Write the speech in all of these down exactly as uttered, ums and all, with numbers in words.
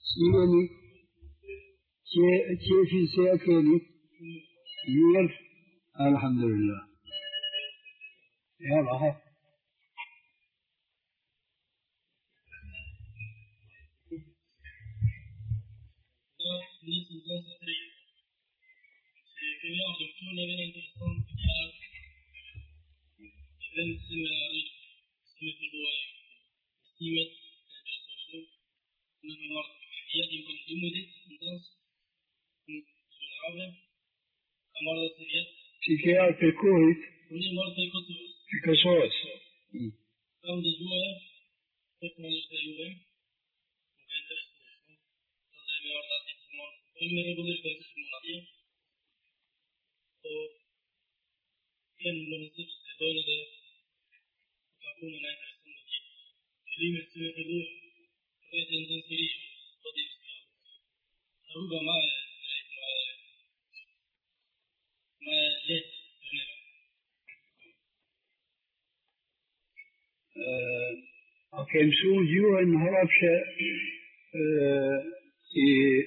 سيوني كيف سيأكلني يور الحمد لله يلا ها في كيال في الكويت في كسوس كم سو جو إن هربش في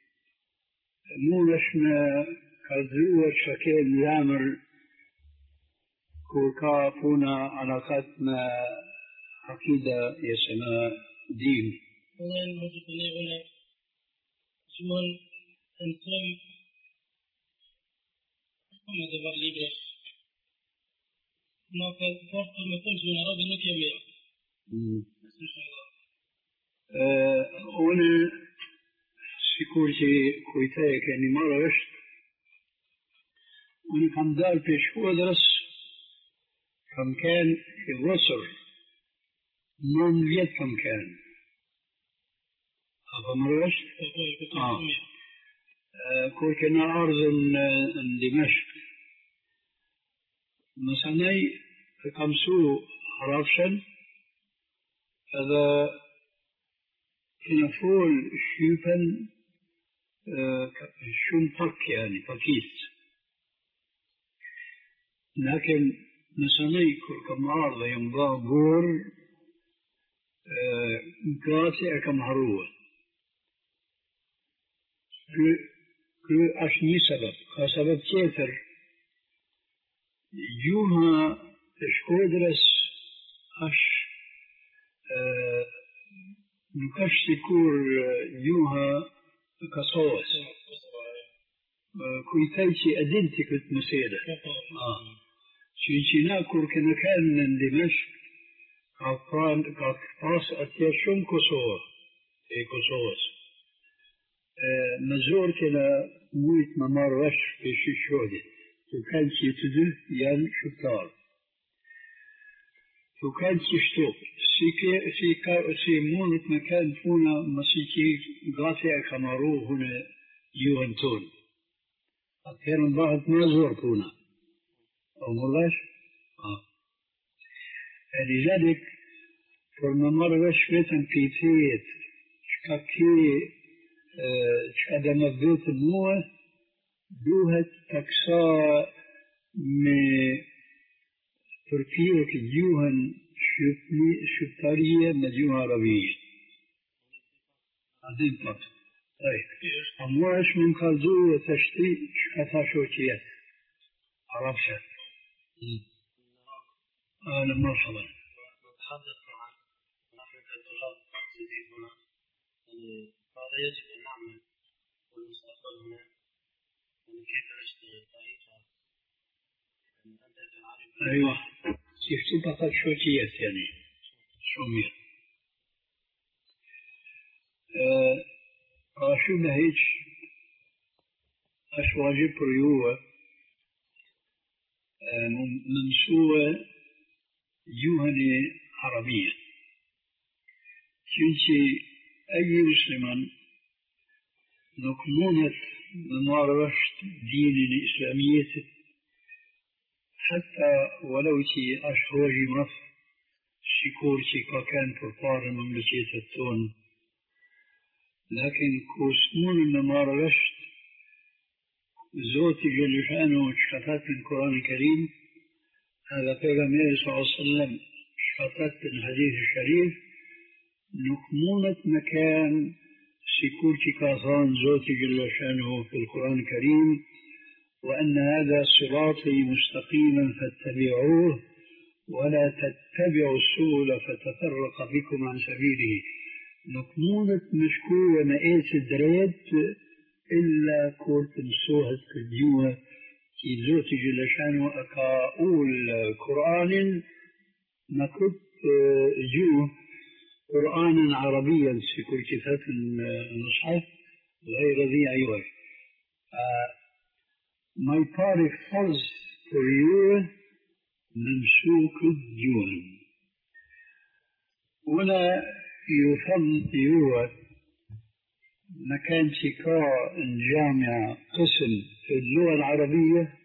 مونشنا كذوة شكل لامر كوكا فونا علاقات ما عقيدة يسمى دين. أنا سيكورتي كويتاي كأني مرة رشت أنا كم دار بيش هو درس كم كان في الرسل من يد كم كان أبا مرة رشت آه كل كنا أرض دمشق مثلا كم سو رافشن هذا كنا فول شوفن شون طك يعني طكيس لكن نسمي كم عارضة ينبع بور قاسي كم هروة كل أشني سبب سبب كثر يوها شكودرس أش نكشت كور يوها كصوص كويتايشي أدنتي كنت مسيرة آه شيشينا كور كنا كان من دمشق كان كاس أتيشون كصوص إيه كصوص مزور كنا مويت ممر رش في شيشودي وكان شي تدل يان شطار وكان تشتوك سيكي سيكا سيمونت مكان فونا مسيكي قاطع كمارو هنا يوهنتون أكثر بعض ما زور فونا أو ملاش آه لذلك فرما مرة شويتا بيتيت شكاكي شكادا مبيت الموه دوهت تكسا من تركيا كجوهن شفتارية مجوها عربية هذين فقط طيب أمواش من خلزو وتشتي شكتا شوكيات عربشة أهلا مرحبا نتحدث عن نحن كطلاب مقصدين هنا ماذا يجب أن نعمل والمستقبل هنا كيف نشتغل طريقة أنت تعرف أيوة شفتي فقط شوكيات يعني شومير شو بهيج أش واجب ريوة منسوة يوهني عربية كنتي أي مسلمان نكمونة ممارسة دين الإسلامية حتى ولو تي أشهر مصر شكورتي كان فرطار مملكة التون لكن كوسمون الممارسة زوتي جل شأنه شخصات من القرآن الكريم هذا پیغمبر صلى الله عليه وسلم شخصات من الحديث الشريف نكمونة مكان سيكون كاثان زوتي جل شأنه في القرآن الكريم وأن هذا صراطي مستقيما فاتبعوه ولا تتبعوا السبل فتفرق بكم عن سبيله. نكمونة مشكو ونأيت دريت إلا كنت مسوها تديوها في زوتي جل شأنه أقاول قرآن ما كنت جوه قرآنا عربيا في كل كتاب المصحف غير ذي عوج. My party falls for you ممسوك الديوان. ولا يفضل يوت مكان شكاء الجامعة قسم في اللغة العربية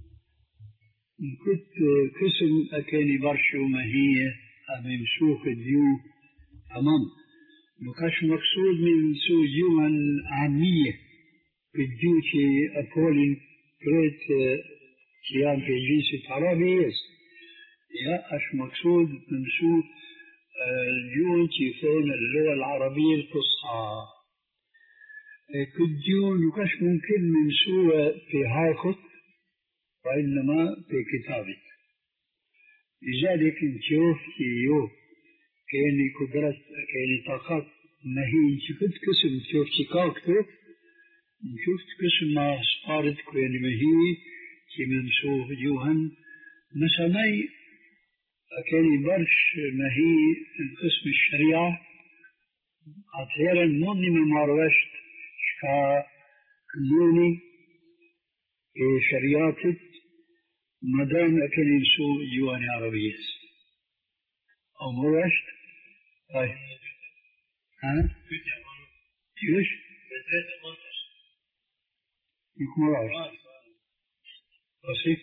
كنت قسم أكاني برشو ما هي ممسوك الديوان تمام. مكاش مقصود من سوء ديوان عامية بالديوتي أبولين كريت كيان في جنس عربي يا أش مقصود من سوء ديوان تيفون اللغة العربية الفصحى. كديون مكاش ممكن من سوء في هاخط وإنما في كتابة. لذلك نشوف كيو كأني قدرت كأني طاقات ما هي شفت قسم شوف شكاكته شفت قسم ما سبارت كأني ما هي كي منسوخ جوهن مسامي كأني برش ما هي قسم الشريعة أثيرا موني مماروشت شكا كلوني شريعتت مدام أكلي نسو جواني عربية أو مروشت طيب ها؟ يوش؟ يكون مروش بسيط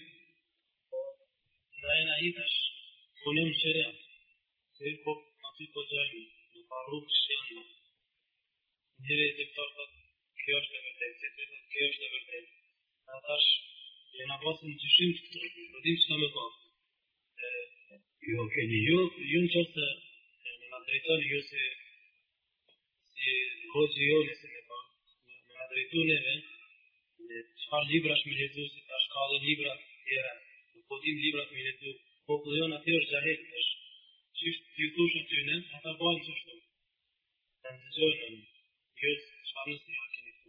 لا ينعيدش ونم شريعة سيكو أطيقو جايمي نفاروك الشيانة نهيري تبطاقة كيوش لبرتين سيكو كيوش لبرتين ناتاش ينباطن تشين رديم سنمقا يو كني يو يون شخصة يعني مدريتان يو سي سي هوزي يو لسنمقا مدريتونه من شخار ليبراش مليتو اشكال ليبرا يرا القديم ليبرا مليتو فوقليون أثير جاهل تش شيش يوتوش أتينا حتى باي شفتو تنزلون يوز شانسي أكينكو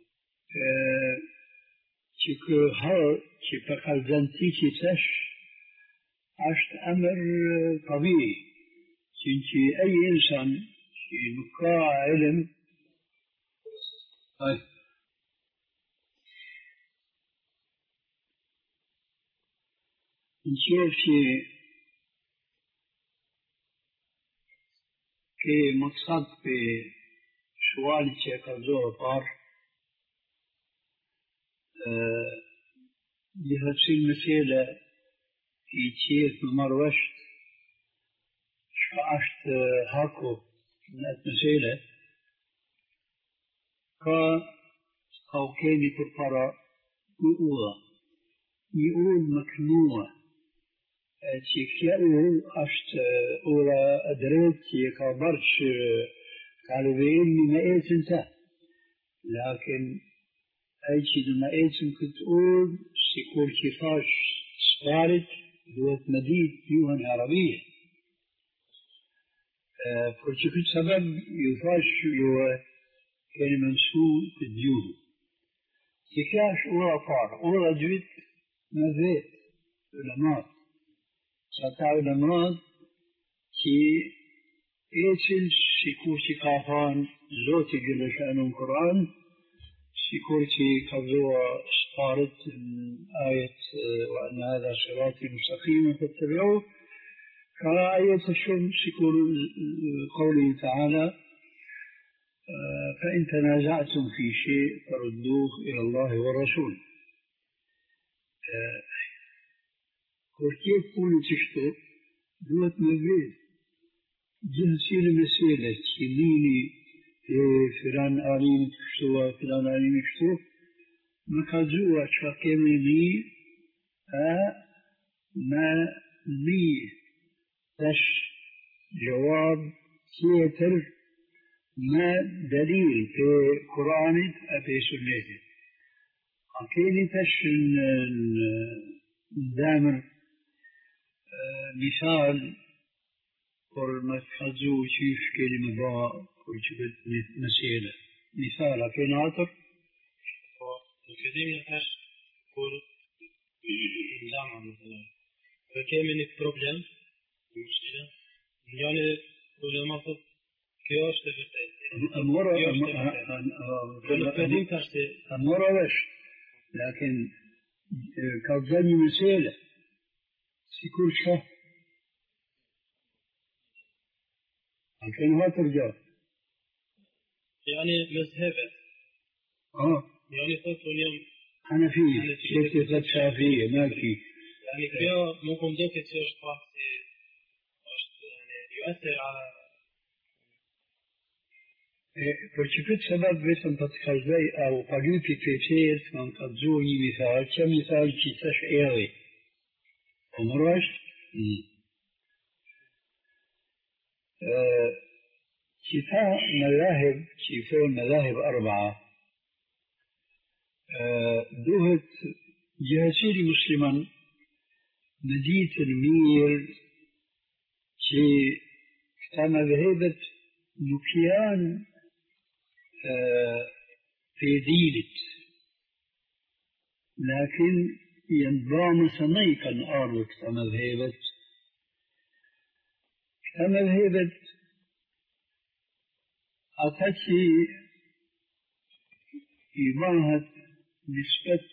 تيكو هر تي فقال زنتي تي تش عشت أمر طبيعي تنتي أي إنسان يبقى علم طيب نشوف شيء كي مقصد في سؤال تيكازو بار لهذه المسألة في تيك مروشت شفعشت هاكو من المسألة كا أو كاني تفرع يقول يقول مكنوع تيكيال أشت أولا أدريت يكابرش قالوا بإني ما إيت انت لكن أي شيء ما إيت كنت أقول سيكون كيفاش سبارت دوت مديد يوهن عربية فرشي كنت سبب يفاش يو كان منسوب الديوه كيفاش أولا فار أولا جويت مذيت علماء ستا علماء كي إيتل سيكور كافان زوتي جل شأنهم قرآن سيكور كافزوا استارت آية وأن هذا صراطي مستقيما فاتبعوه كآية الشم سيكور قوله تعالى فإن تنازعتم في شيء فردوه إلى الله والرسول كيف كونوا تشتو دوت مبيد جنسي المسيلة كميني فلان آلين تشتو فلان آلين تشتو مكازوة شاكميني ما لي تش جواب سيتر ما دليل في قرآن في سنته أكيد تشن دامر مثال قرمت خزو شيف كلمة با وجبت مسيلة مثال أكيد عطر وكذلك نتاش قول الجامعة مثلا فكان من البروبلم المشكلة يعني كل ما صد كيوش تبتعد أمورا كل ترسي أمورا وش لكن كالظني مسيلة سيكون شهر لكن ما ترجع يعني مذهبة آه يعني صوت اليوم حنفية شفت صوت شافية مالكي يعني كيو ممكن دوك تشوش طاقسي يعني يؤثر على فشفت سبب بس أن تتخذي أو قلوبي تفسير من تزوني مثال كمثال كيساش إيري ومراش كفاء مذاهب كفاء مذاهب أربعة دوهت جاسيري مسلما نديت المير شي كما ذهبت نكيان في ديلت لكن ينضام سنيقا أرضك كما ذهبت كما ذهبت أتتي إباهة نسبة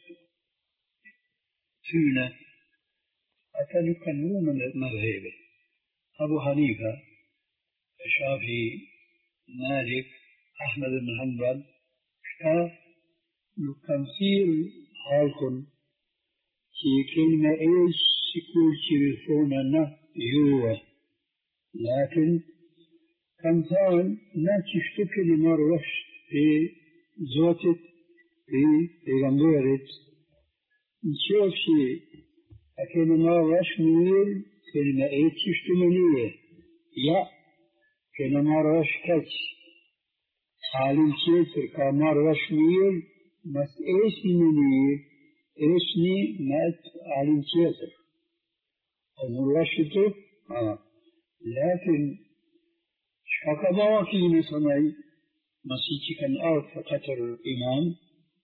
تونة أتلقى نوم المذهب أبو حنيفة الشافعي مالك أحمد بن حنبل كتاب لكنسير حالكم في كلمة إيش سكول شريفونا يوه لكن كمثال لا تشتكي لمروش في زوتك في غمبيرت نشوف شيء أكيد مروش ميل كلمة إيش تشتمنيه يا كلمة مروش كتش عالم شيء كمروش ميل بس إيش منيه إيشني مات عالم شيء ومروشته آه لكن شكباكي نسمعي مسيحي كان أرث قطر الإمام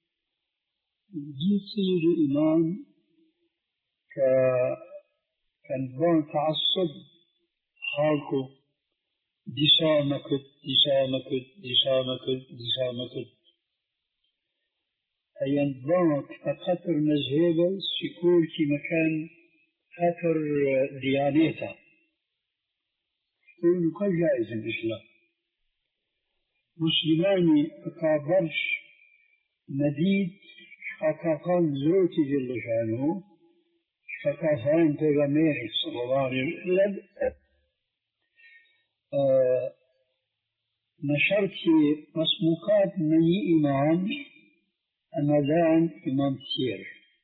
جيسير الإمام كان بان تعصب حالكو دشامكت دشامكت دشامكت دشامكت أيان بانك قطر مذهبه سيكون في مكان قطر ديانيته كل كل جائز الإسلام مسلماني أكابرش مديد شكاكان زوتي جل شانه شكاكان تغميري صلى الله عليه وسلم آه نشرت مسموكات من إمام أمدان إمام كثير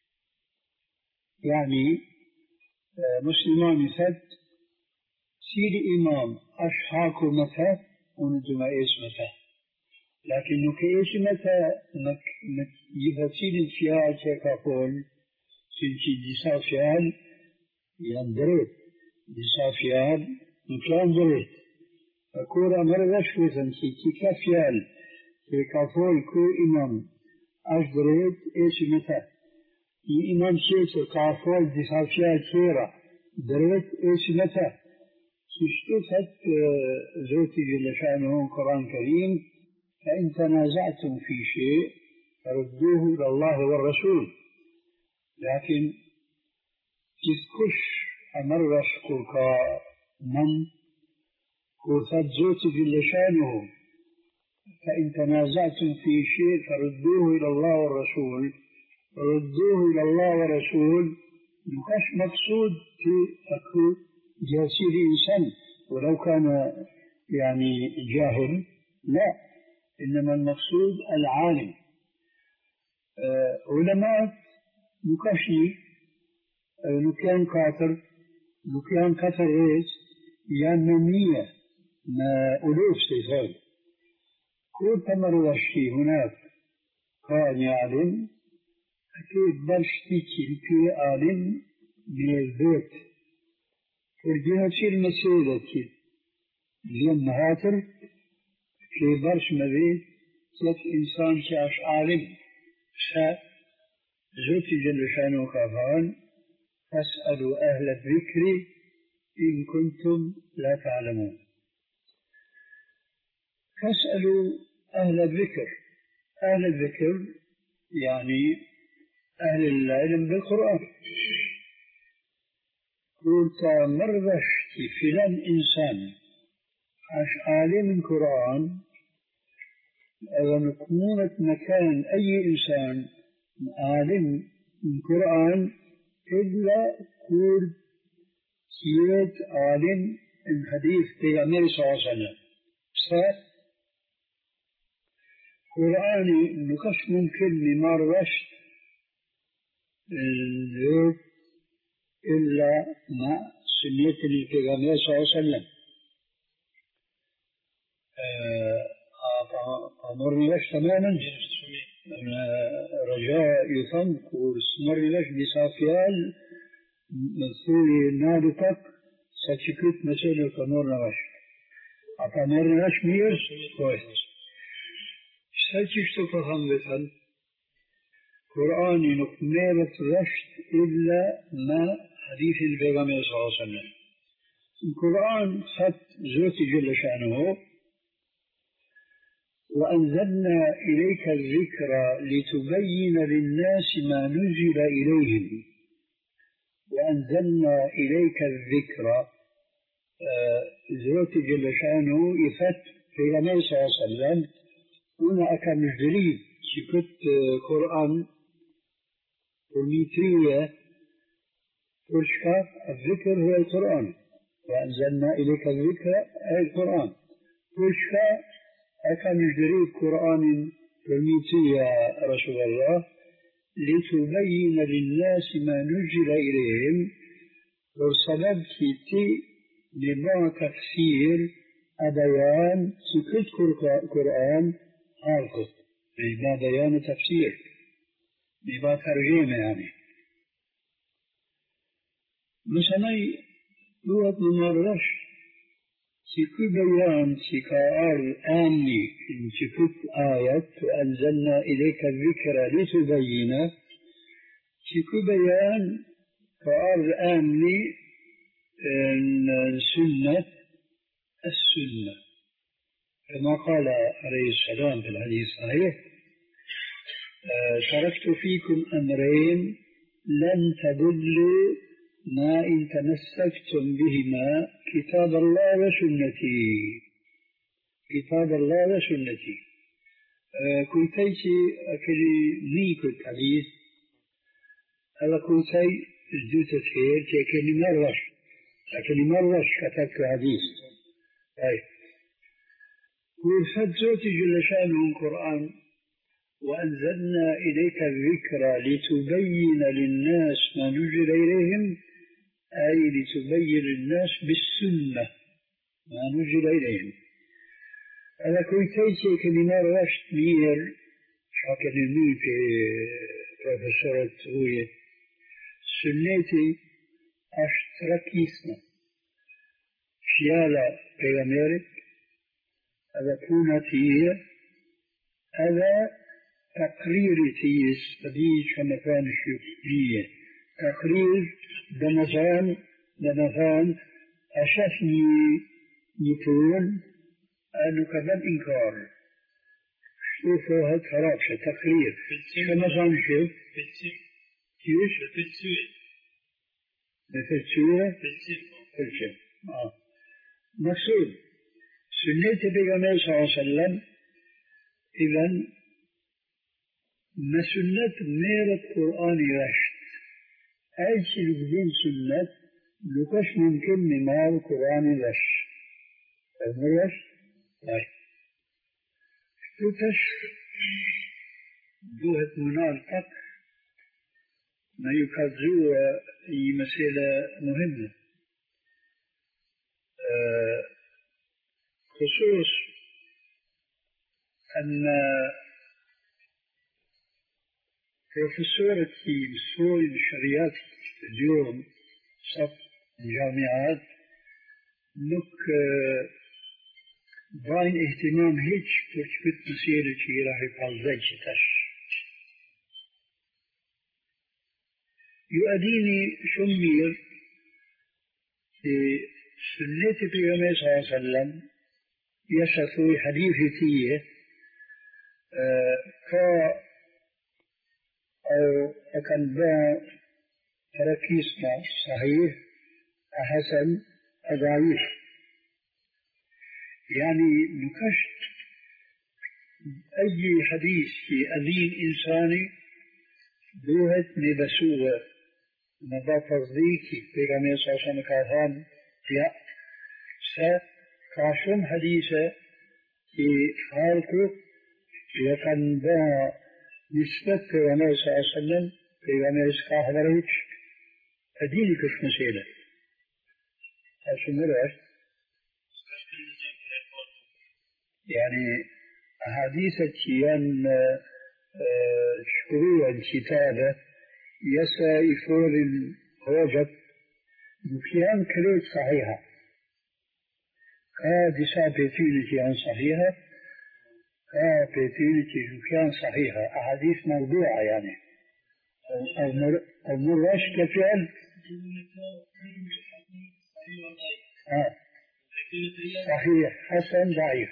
يعني آه مسلماني ثد سير إمام أشحاكو متى ونجم إيش متى لكن نكيش متى نك نك يفسير الفيال كقول سنتي ديسا فيال يندرت ديسا فيال نكلان درت فكورا مرغش وزن سنتي كفيال كقول كو إمام أشدرت إيش متى إمام شيخ كقول ديسا فيال كيرا درت إيش متى اشتفت زوتي جل شأنه القرآن الكريم فإن تنازعتم في شيء فردوه إلى الله والرسول لكن تذكش أمرش كوكا من كوثت زوتي جل شأنه فإن تنازعتم في شيء فردوه إلى الله والرسول ردوه إلى الله والرسول مكش مقصود في أكو جاسير إنسان ولو كان يعني جاهل لا إنما المقصود العالم آه علماء نكشي آه نكيان كاتر نكيان كاتر إيش يعني مية ما ألوف سيسال كل تمر وشي هناك كان يعلم أكيد برشتي في عالم من البيت فرجيها شي المسيرة كي اليوم مهاتر في برش مبيت ثلاث إنسان شاش عالم شا زوتي جل شانه كافان فاسألوا أهل الذكر إن كنتم لا تعلمون. فاسألوا أهل الذكر. أهل الذكر يعني أهل العلم بالقرآن. قلت مرش فلان إنسان عش عالم القرآن أو نكونة مكان أي إنسان عالم القرآن إلا كل سيرة عالم الحديث في النبي صلى الله عليه وسلم. قرآني نقش ممكن ما رشت الزيت إلا مع سنة النبي صلى الله عليه وسلم. أمر لش تماما رجاء يفنك وسمر لش بصافيال مثولي نادتك ستشكت مسألة كنور نواش أتمر لش مير كويس ستشكت فهم بثل قرآني نقميرة رشت إلا ما حديث البيغمية صلى الله عليه وسلم. القرآن خط زوتي جل شأنه وأنزلنا إليك الذكر لتبين للناس ما نزل إليهم. وأنزلنا إليك الذكر زوتي جل شأنه يفت في النبي صلى الله عليه وسلم هنا أكان جديد شكت قرآن والميترية تشكى الذكر هو القرآن. وأنزلنا إليك الذكر أي القرآن تشكى أكان جديد قرآن والميترية رسول الله لتبين للناس ما نزل إليهم والسبب كيتي لما تفسير أبيان سكت قرآن حالكت بما بيان تفسير بما ترجمة يعني مثلا لغة ممارش سكت بيان سكار آمني إن سكت آية وأنزلنا إليك الذكر لتبين سكت بيان كار آمني سنة السنة كما قال عليه السلام في الحديث الصحيح تركت فيكم أمرين لن تضلوا ما إن تمسكتم بهما كتاب الله وسنتي كتاب الله وسنتي كنتيتي أكلي ميكو الحديث ألا كنتي الجوتة خير كأكلي مرش أكلي مرش كتبت حديث طيب وفد زوتي جل شأنه القرآن وأنزلنا إليك الذكر لتبين للناس ما نزل إليهم أي لتبين للناس بالسنة ما نزل إليهم. أنا كنتيتي كلمة رشت مير شاكن المي في بروفيسورة هوية سنتي أشتركيسنا شيالة في أمريكا هذا كونتي هذا تقرير تيس بديش كمكان الشيوخية تقرير بمثان بمثان أشفني يكون أنه كذا إنكار شوفوا هاد خرابشة تقرير كمثان شوف كيش بالتسوية بالتسوية بالتسوية آه مقصود سنة بيغمبر صلى الله عليه وسلم إذن ما سنة مير القرآن رشت أي شيء بدين سنة لكش ممكن مما القرآن رشت المرش طيب تكش دوهة منالتك ما يكذو أي مسألة مهمة أه خصوص أن بروفيسورة في مسؤول الشريات اليوم صف الجامعات نك باين اهتمام هيك تثبت مسيرة شي راح يقال زيتش يؤديني شمير في سنة النبي صلى الله عليه وسلم يشفوا حديثي فيه آه كا أو أكن با تركيزنا صحيح أحسن أضعيف يعني نكشت أي حديث في أذين إنساني دوهت نبسوه نبا تصديقي بيغامي صلى الله عليه وسلم كافان يا سا كاشم حديثة في حالته يكن با نسبة بيغامي صلى الله عليه وسلم بيغامي سكاه مريج أديني كش مسيلة أشو مرأش يعني حديثة ين شروع الكتابة يسا يفول الوجب بكيان كليت صحيحة كا دسا بيتينتي عن صحيحة كا بيتينتي بكيان صحيحة أحاديث موضوعة يعني أو مرش كفعل آه. صحيح حسن ضعيف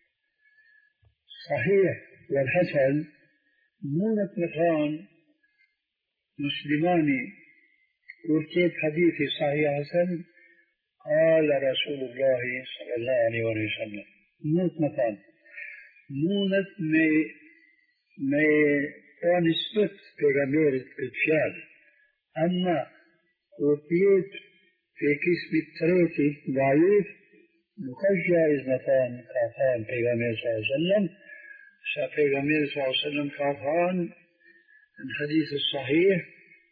صحيح والحسن مو مثلان مسلماني ورتيب حديثي صحيح حسن قال رسول الله صلى الله عليه وسلم مو مثلان مو ما ما كان نسبت بغمير الفعل أما ورتيب في قسم التريتي ضعيف مكش جائز مثلا كافان بغمير صلى الله عليه وسلم شافيغامير صلى الله عليه وسلم كافان الحديث الصحيح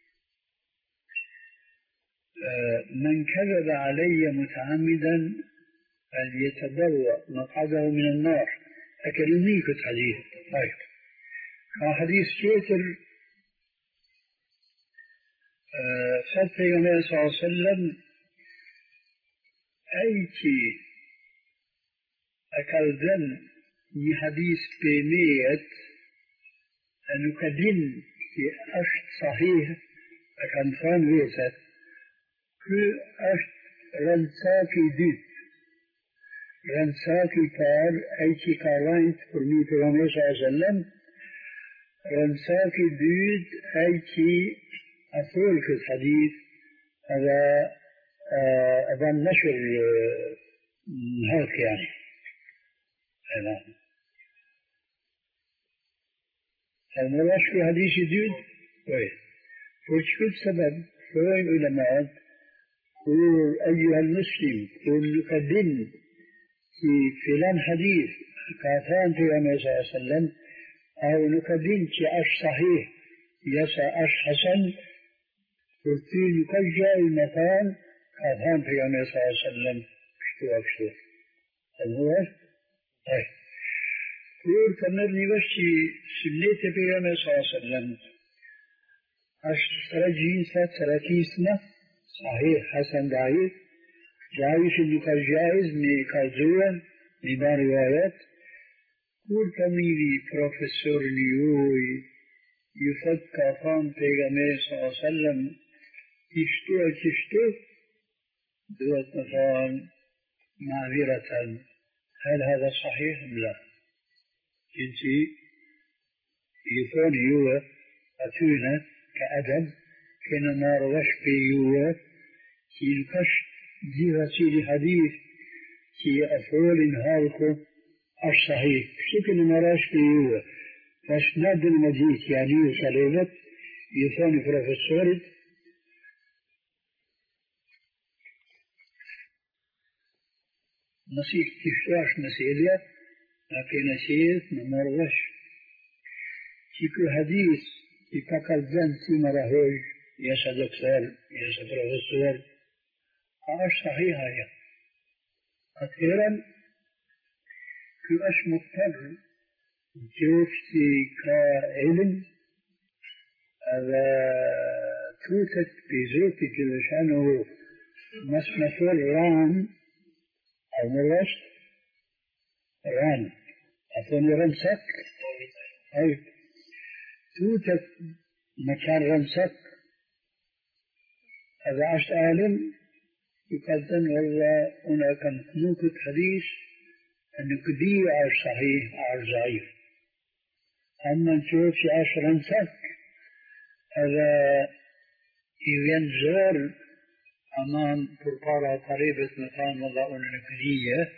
من كذب علي متعمدا فليتبوأ مقعده من النار أكلمني في الحديث طيب حديث شيتر شافيغامير صلى الله عليه وسلم أيكي أكلدن حديث بميت أنه كدين في أشت صحيح أكان فان ويسات كل أشت رنساكي ديت رنساكي كار أيكي كارانت فرمي فرمي صلى الله عليه وسلم رنساكي ديت أيكي أفول في الحديث هذا أبا نشر هاك يعني نعم المراش في حديث جديد كويس وشكل سبب فوين علماء قول أيها المسلم قول نقدم في فلان حديث كافان في النبي صلى الله عليه وسلم أو نقدم في أش صحيح يسا أش حسن قلت يكجى المكان كافان في النبي صلى الله عليه وسلم اشتو أكشتو المراش طيب يقول كمرني بشي سنيت بيغمي صلى الله عليه وسلم أشترى جينسة تركيسنا صحيح حسن ضعيف جايش اللي كان جائز مي كالزوان مي روايات يقول كميري بروفيسور نيوي يفد كافان بيغمي صلى الله عليه وسلم يشتو تشتو دوت مثلا معذرة هل هذا صحيح أم لا؟ كنتي يثوني هو أتونا كأدم كنا ما روش في هو كي الكش دي غسيل حديث كي أفعول هالكو الصحيح شكل ما روش في هو فاسناد المجيد يعني وصليبت يثوني بروفيسور نصيح تفراش مسئلة لكن شيء ممرش كيكو حديث يتقل زن سيما رهوج يسا دكتور يسا بروفيسور عاش صحيحة يا أخيرا كو أش مضطر جوفتي كعلم هذا توتت بزوتي كلشانه مسمسول ران أو مرشت ران أثني رمسك أي توتت مكان رمسك هذا عشت عالم يقدم والله هناك نوكة حديث أنه كبير على صحيح على ضعيف أما نشوف في عشر رمسك هذا ينزل أمام فرقارة قريبة مكان والله أنه كبير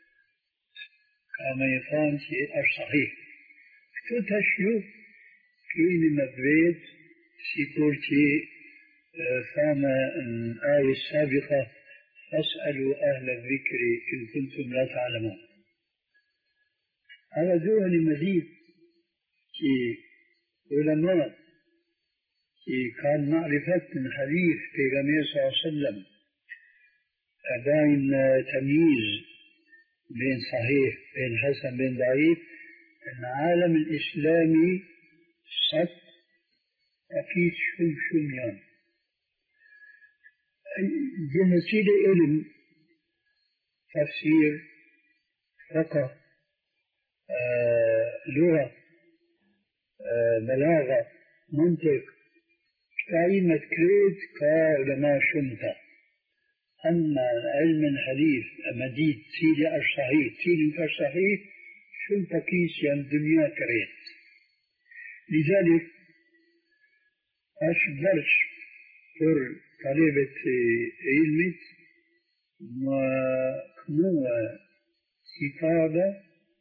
كما يفهم في الصحيح تتشيو كيني مبريد سيكورتي فما الآية السابقة فاسألوا أهل الذكر إن كنتم لا تعلمون هذا دوني مزيد في علماء في كان معرفة من حديث في غمية صلى الله عليه وسلم أداين تمييز بين صحيح بين حسن بين ضعيف العالم الإسلامي صد أكيد شم شم يعني جنسيد علم تفسير فقه آه، لغة آه، بلاغة منطق كلمة كريت كعلماء شمتا أما علم الحديث مديد سيدي الصحيح سيدي الصحيح شمتا كيس يعني دنيا كريت لذلك أشبرش فر طالبة علمت وكنوة كتابة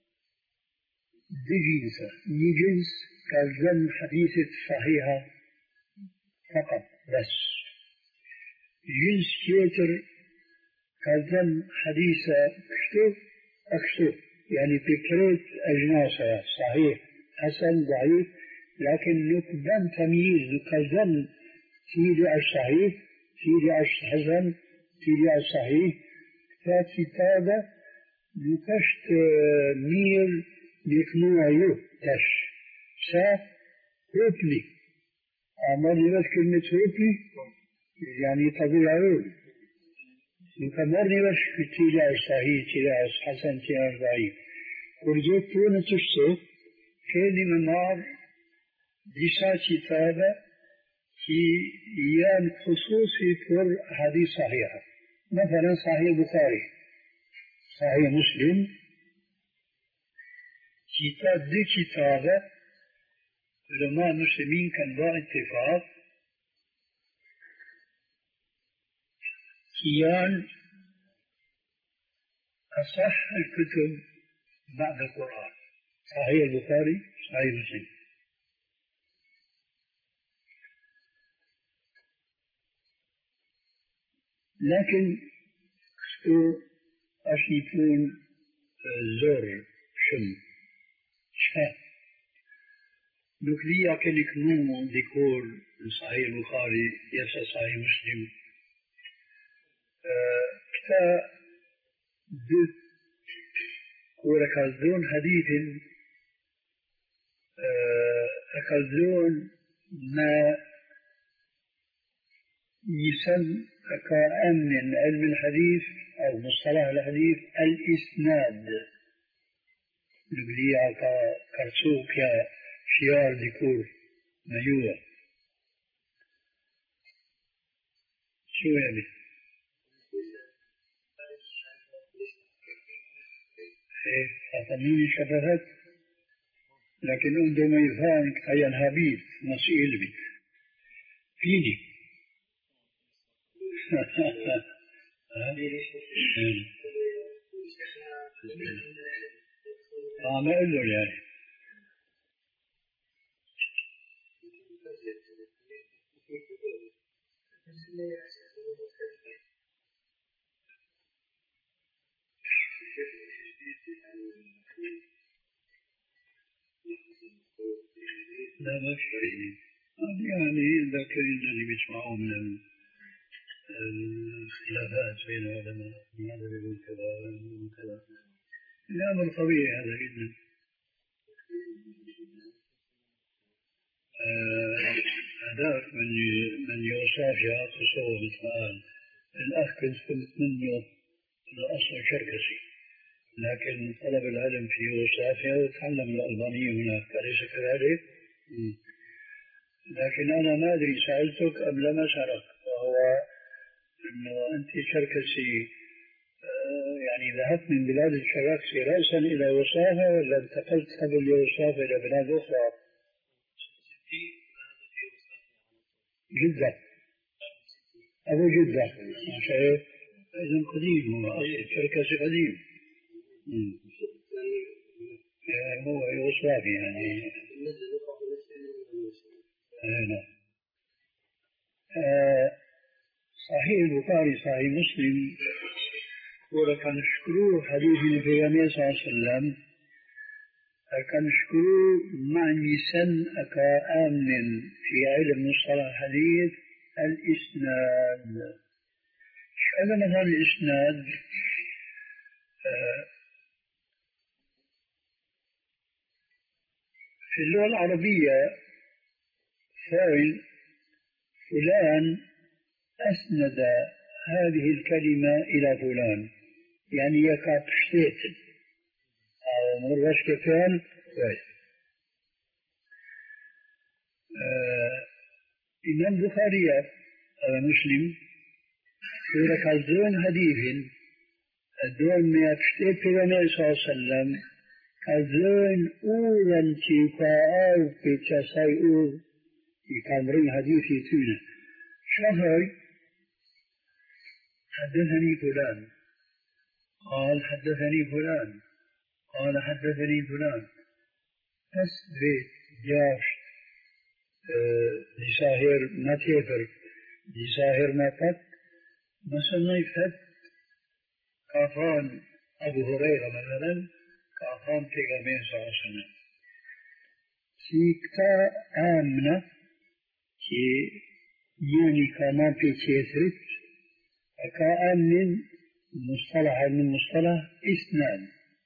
دي جنسة يجنس كالزم حديثة صحيحة فقط بس جنس كيتر كالزم حديثة أكتو أكتو يعني فكرة أجناسها صحيح حسن ضعيف لكن نقدم تمييز كالزم سيدي الصحيح سيدي الحسن سيدي الصحيح فكتابة نكشت مير بيكنوعيو تش سا هوبلي عمال بس كلمة هوبلي يعني طبيعي يكمرني بس سيدي الصحيح سيدي الحسن سيدي الضعيف ورجوت تونة تشتو كلمة نار ديسا كتابة في أيام خصوصي في حديث صحيحة مثلا صحيح البخاري صحيح مسلم كتاب دي كتابة علماء المسلمين كان با اتفاق كيان أصح الكتب بعد القرآن صحيح البخاري صحيح مسلم لكن شو أشيتون زور شم شا نكليا كلك نوم ديكور صحيح البخاري يسا صحيح مسلم كتا دو وركزون حديث أكزون ما يسمى كأمن علم الحديث أو مصطلح الحديث الإسناد نقليا كرسوك يا شيار ديكور ميوة شو يعني؟ إيه فأتميني شبهت لكن عندما يفهمك هيا الحبيب نسئل بك فيني اه ما اقول له يعني لا ما في يعني ذاك اللي بيسمعوه من الخلافات بين العلماء هذا يقول كذا وهذا يقول كذا الأمر طبيعي هذا جدا هذاك من من يوسافيا تصور مثل الأخ كنت منه أصلا شركسي، لكن طلب العلم في يوغوسلافيا وتعلم الألبانية هناك، أليس كذلك؟ لكن أنا ما أدري، سألتك قبل ما أسألك، وهو أنه أنت شركسي، يعني ذهبت من بلاد الشراكسي رأسا إلى يوغوسلافيا ولا انتقلت قبل يوغوسلافيا إلى بلاد أخرى؟ جدة، أبو جدة، إذن قديم، هو أصل الشركسي قديم. هو يوغوسلافيا يعني. نعم. صحيح البخاري صحيح مسلم ولكن نشكروه حديث النبي صلى الله عليه وسلم، كان نشكروه معني سن أكا آمن في علم مصطلح الحديث الإسناد. شو مثلا الإسناد؟ في اللغة العربية فاعل فلان أسند هذه الكلمة إلى فلان، يعني يكاد شتيت أو مرش كفان كويس. إمام البخاري مسلم يقول كالزون حديث الدول ما يكشتيت في النبي صلى الله عليه وسلم كالزون أولا تيفاء في تسايئور يكامرين حديثي تونه شهر حدثني فلان قال حدثني فلان قال حدثني فلان بس بيت جاش لساهر ما تيفر لساهر ما فت مثلا يفت كافان أبو هريرة مثلا كافان تيغامين صلى الله عليه وسلم سيكتا آمنة كي يعني كمان في تيثرت كآمن مصطلح من مصطلح إسناد.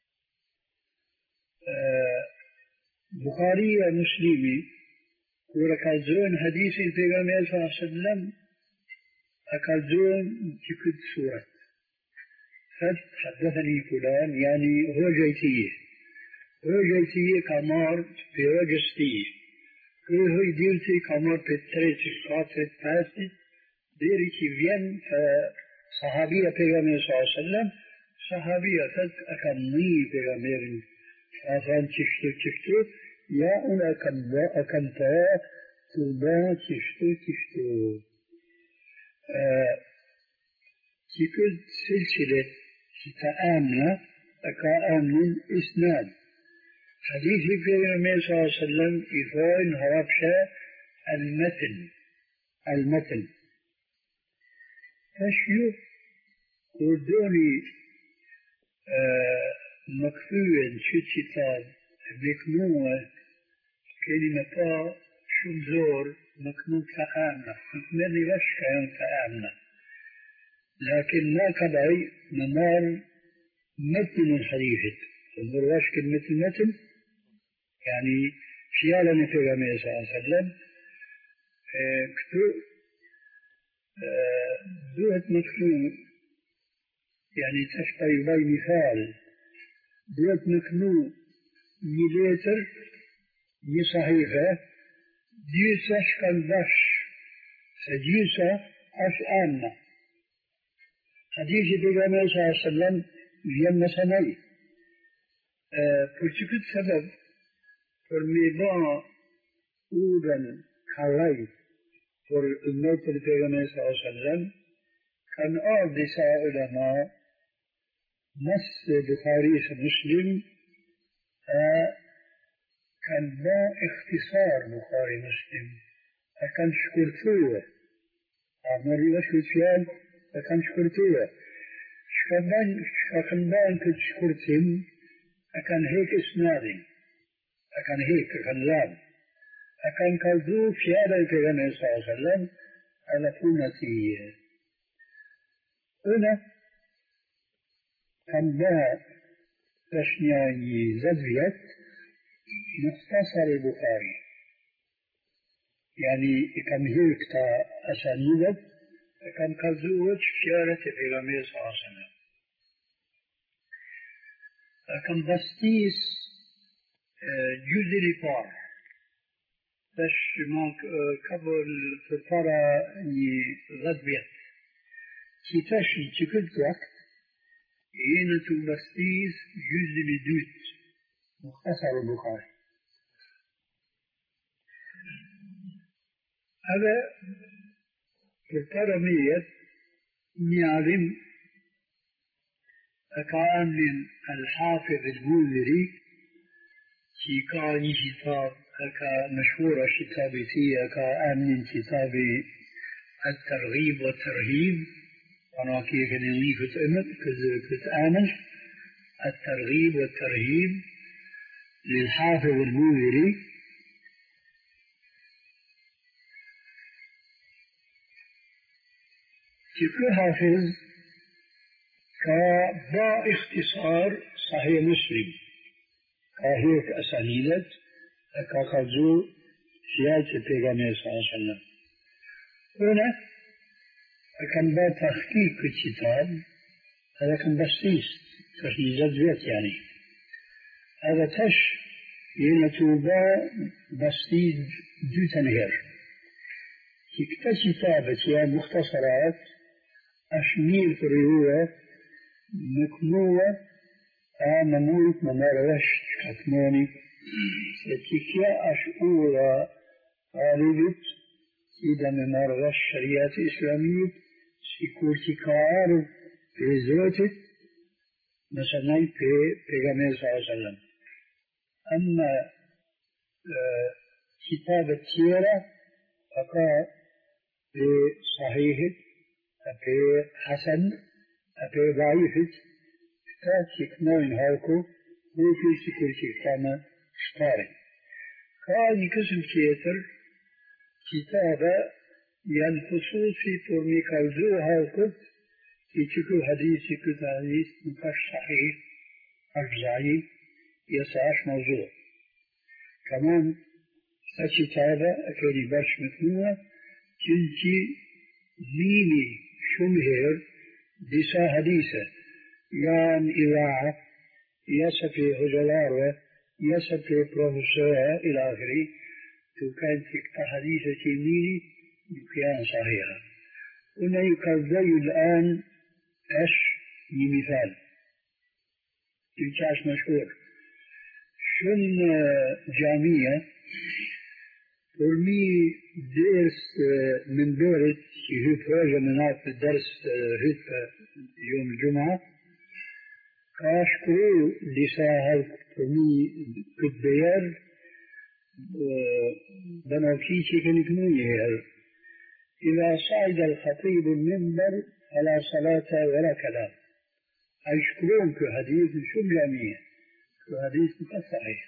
بخاري مسلمي وركازون حديث في غامل صلى الله عليه وسلم أكازون تكد سورة حدثني فلان يعني هو جيتيه هو جيتيه كمار في وجستيه هو يديرتي كمار في التريت الخاطر فاسد ديري كي فين صحابية في غامل صلى الله عليه وسلم صحابية تد أكمني في غامل أفان تشتو تشتو يا أنا أكمتا أكمتا تلبا تشتو تشتو تكد سلسلة تتآمن أكآمن إسناد حديث في النبي صلى الله عليه وسلم إفاين هربشا المتن المتن فشيو ودوني مكفوين شتشتان بكنوة كلمة شمزور مكنون كآمنة مكنوني بش كيان كآمنة لكن ما كبعي منار متن الحديث المرواش كلمة المتن يعني شيالا نفي غمية صلى الله عليه وسلم كتو دوت مكنون يعني تشتري باي مثال دوت مكنون ميليتر يصحيفة ديسة شكال باش سجيسة أش آمنة حديث بيغامي صلى الله عليه وسلم يم سنوي فرشكت سبب فرميبا أولا كالي فر الموت البيغامي صلى الله عليه وسلم كان أرض علماء نص بتاريخ مسلم كان ما اختصار بخاري مسلم كان شكرتوه عمري وشكرتيان كان شكرتوه شكبان شكبان كنت شكرتهم كان هيك اسنادي كان هيك خلاب كان كذو في هذا الكلام صلى الله عليه وسلم على فنتي هنا كان بها تشنياني زدويت مختصر البخاري يعني كم هيك تا أسانيدت كم كذوج شارة في غمية صلى الله عليه وسلم كم بستيس جزء لفار بس ما قبل فرفارة غد بيت كتاشي تكلت وقت هنا تبستيس جزء لدوت مختصر البخاري هذا فرفارة ميت نعلم كان من الحافظ المنذري في كان كتاب كمشهورة كتابتية كان من كتاب الترغيب والترهيب أنا كيف نلي كنت أمت كنت آمن الترغيب والترهيب للحافظ المنذري كيف حافظ كبا اختصار صحيح مسلم كهيك أسانيدت كاكازو سياسة پیغمبر صلى الله عليه وسلم هنا كان با تحقيق الكتاب هذا كان بسيط تخييزات بيت يعني هذا تش ينتوبا بسيط دو تنهر كتا كتابة يا مختصرات أشمير فريوة مكنوة آمنوت مناروش كتموني ستكيا أشعورا غالبت إذا مناروش شريعة إسلامية سيكورتي كعارف في زوتت مثلا في پیغمبر صلى الله عليه وسلم أما اه كتاب التيرة فقط في صحيح في حسن في ضعيف تاتيك نوين هاكو وفي سكرتي كما شطاري كان قسم كيتر كتابة ينفصل في فرمي كالزو هاكو يتكو حديثي كتابيس مكاش صحيح أجزائي يسعش موضوع كمان كتابة أكيد برش مكنوة كنتي ميني شمهر ديسا حديثة يان إذاعة يسفي هجلارة يسفي بروفيسورة إلى آخره تكون حديثة ميني كان صحيحة هنا يكذب الآن أش مثال تلكاش مشهور شن جامعة فرمي درس من بيرت هي فراجة منات الدرس هيت يوم الجمعة كاشكو لساها فرمي كتبير بنوكيشي كنكنوني إذا صعد الخطيب المنبر فلا صلاة ولا كلام أشكرون كحديث شو جامعة كحديث مقصعي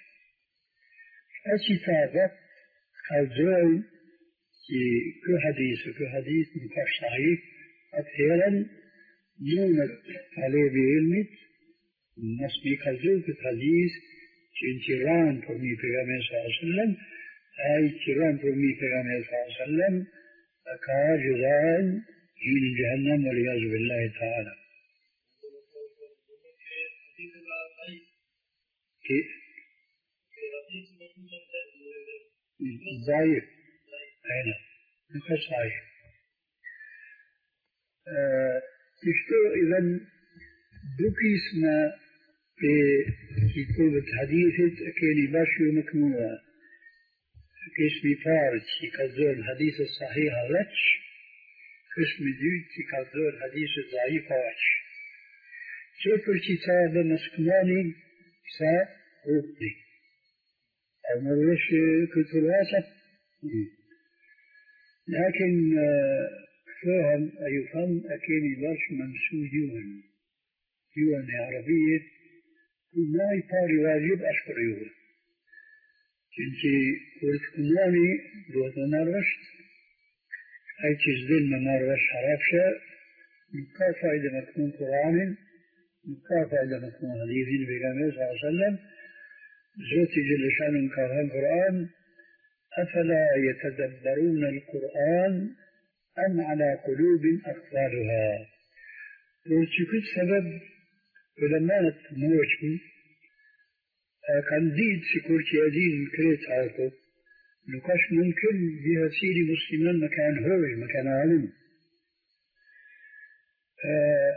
كتابة خزوي كحديث كحديث مقصعي أكثرا نونت عليه بعلمت نسمي خزوي كحديث كنتيران فرمي پیغمبر صلى الله عليه وسلم أي تيران فرمي پیغمبر صلى الله عليه وسلم كاجزان في جهنم والعياذ بالله تعالى. كيف؟ ضعيف. أين؟ مش صحيح. تشتو إذن دوكي اسمه في كتابة حديثة كيني باشي مكنوة كاسمي فارج كالزور الحديث الصحيح لتش كاسمي ديوت كالزور الحديث الضعيف واتش شوف الكتاب مسكناني سا ربني أو مروش كتب واسع لكن فهم أيفهم أكيني باش منسو يوهن يوهن عربية ما يطاري واجب أشكر يوهن كنتي قلت كناني دوت نارشت أي تجدين من نارش حرافشة مكافة إذا مكنون قرآن مكافة إذا مكنون حديثين بيغامير صلى الله عليه وسلم زوتي جل شأنهم كان القرآن أفلا يتدبرون القرآن أم على قلوب أقفالها. وشكل سبب ولما نتموجكم كان ديد سكورتي أدين كريت عاقب نقاش ممكن بها سيري مسلمان مكان هوي مكان عالم آه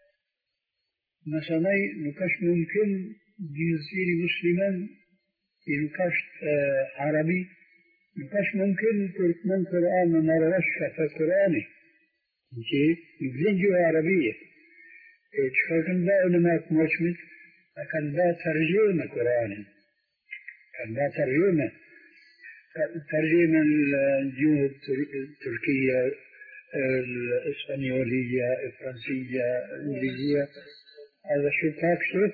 مثلا نقاش ممكن بها سيري مسلمان نقاش آه عربي نقاش ممكن تركمان قرآن ما روش في القرآن نقلين جوا عربية تشكاكن با علماء موشمت كان با ترجمة قرآن كان با ترجمة ترجمة الجمهور التركية الإسبانيولية الفرنسية الإنجليزية هذا شو تاكسه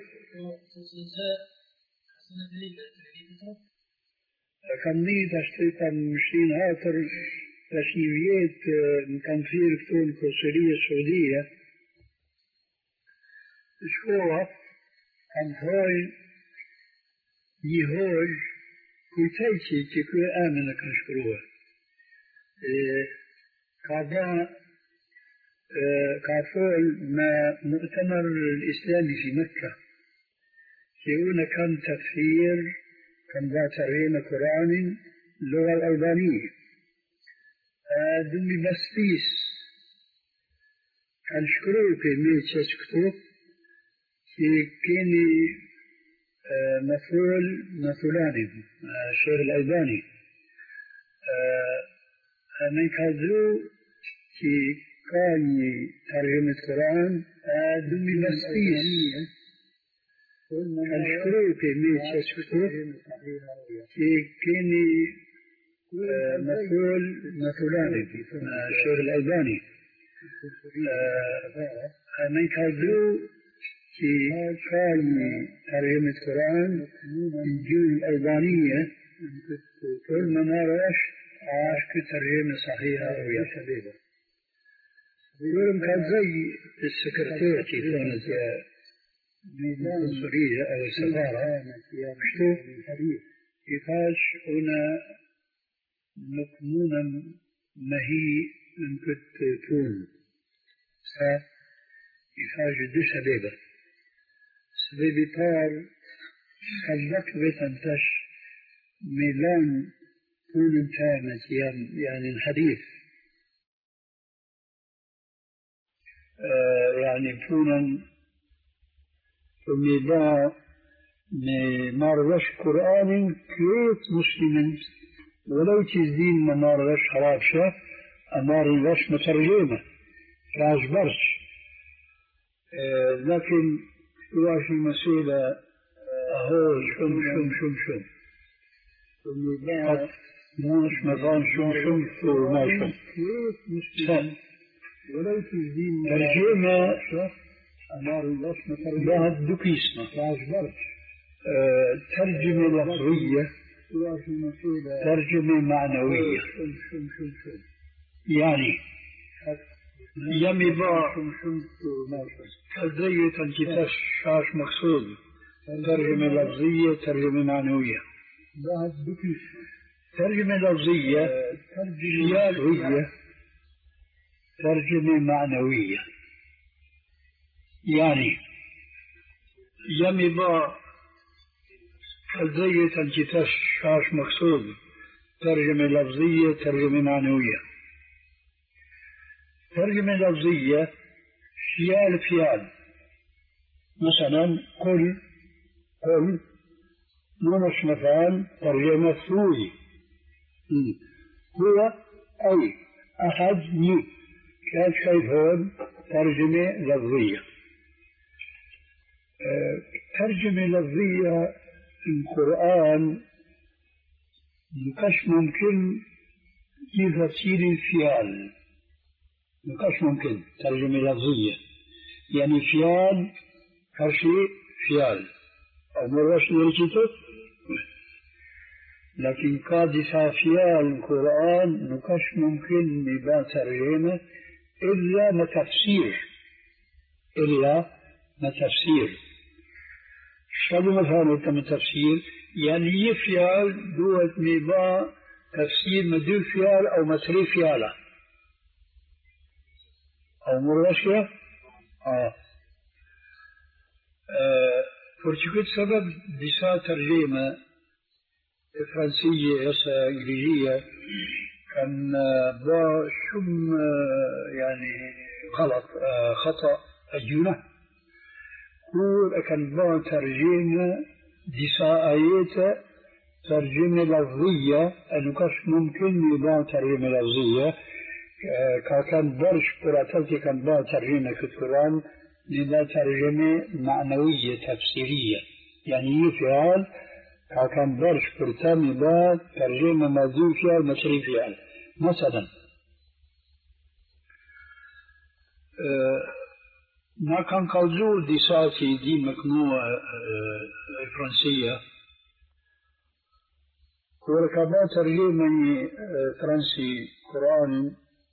كان نيد أشتريتا مشتين هاتر رشيفيات كان في ركتون كوسرية السعودية شكوها كان هاي يهوج كويتايتي تكوي آمنة كنشكروها كابا كافول ما مؤتمر الإسلامي في مكة يقولون كان تفسير كان ذا ترجمة قرآن اللغة الألبانية دمي بسطيس كان شكروه في ميتشا سكتوب في كيني مفعول مفعولاني الشيخ الألباني من كذو في كان ترجمة قرآن دمي بسطيس الشكروه في ميتشا سكتوب في كيني مفعول مفعولاني الشيخ الألباني من كذو في كان ترجمة قرآن الجيل الألبانية كل ما نراش عاش كترجمة صحيحة ويا شبيبة يقولون كان زي السكرتيرة كانت القنصلية أو السفارة شتو كيفاش هنا مكمونا مهي من كت تون سا كيفاش دو شبيبة سبيبي طار خلق بيتنتش ميلان طول انتامت يعني الحديث آه يعني طولا ميلان مارغش قرآن كيت مسلمين ولو تزدين مارغش حرابشة مارغش مترجمة راجبرش آه لكن واش المسألة أهو شم شم شم شم قد ماش مضان شم شم شو ما شم ترجمة بعد دكيسمة ترجمة لفظية ترجمة معنوية يعني يمي با تزيت الكتاش شاش مقصود ترجمة لفظية ترجمة معنوية ترجمة لفظية سياسية ترجمة معنوية يعني يمي با تزيت الكتاش شاش مقصود ترجمة لفظية ترجمة معنوية ترجمة لفظية فيال فيال مثلا قل قل نمش مثلا ترجمة سوري هو أي أخذني كان شايف هون ترجمة لفظية أه ترجمة لفظية في القرآن مكش ممكن تفسير الفيال مكش ممكن ترجمة لفظية يعني فيال هالشيء فيال أو مرش نرجته لكن قادسة فيال القرآن مكش ممكن نبان ترجمة إلا ما تفسير إلا ما تفسير شو مثلا من تفسير يعني يفيال دوت ميبا تفسير مدو فيال أو مصري فيالا أو مرشة آه فرشكت سبب دسا ترجمة فرنسية يسا إنجليزية كان با شم يعني غلط خطأ أجنة كل كان با ترجمة دسا آيات ترجمة لفظية أنه كاش ممكن يبقى ترجمة لفظية كان برش قراتلتي كان با ترجمة في القرآن يبقى ترجمة معنوية تفسيرية يعني يفعل كان برش قرطان يبقى ترجمة ماضي فعل مصري فعل مثلا ما كان قلزو دساتي دي مكنوة فرنسية وركبات ترجمة فرنسي قرآن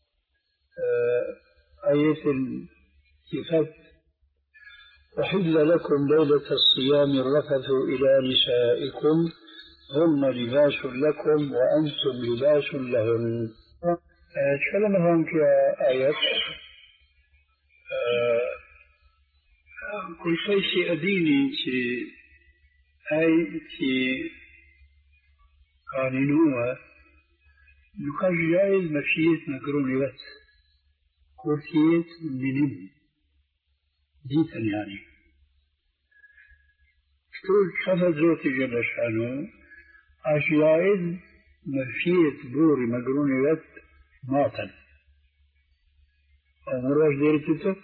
آية كفت أحل لكم ليلة الصيام الرفث إلى نسائكم هن لباس لكم وأنتم لباس لهن. شلون هون كآية كل شيء أديني كي أي كي قانونوها نقاش جايز مشيت مقروني بس كورتيت منهم ديتا يعني كتول شفت زوتي جل شانو اش جايز مشيت بوري مقروني بس ماتا او مراش ديرتو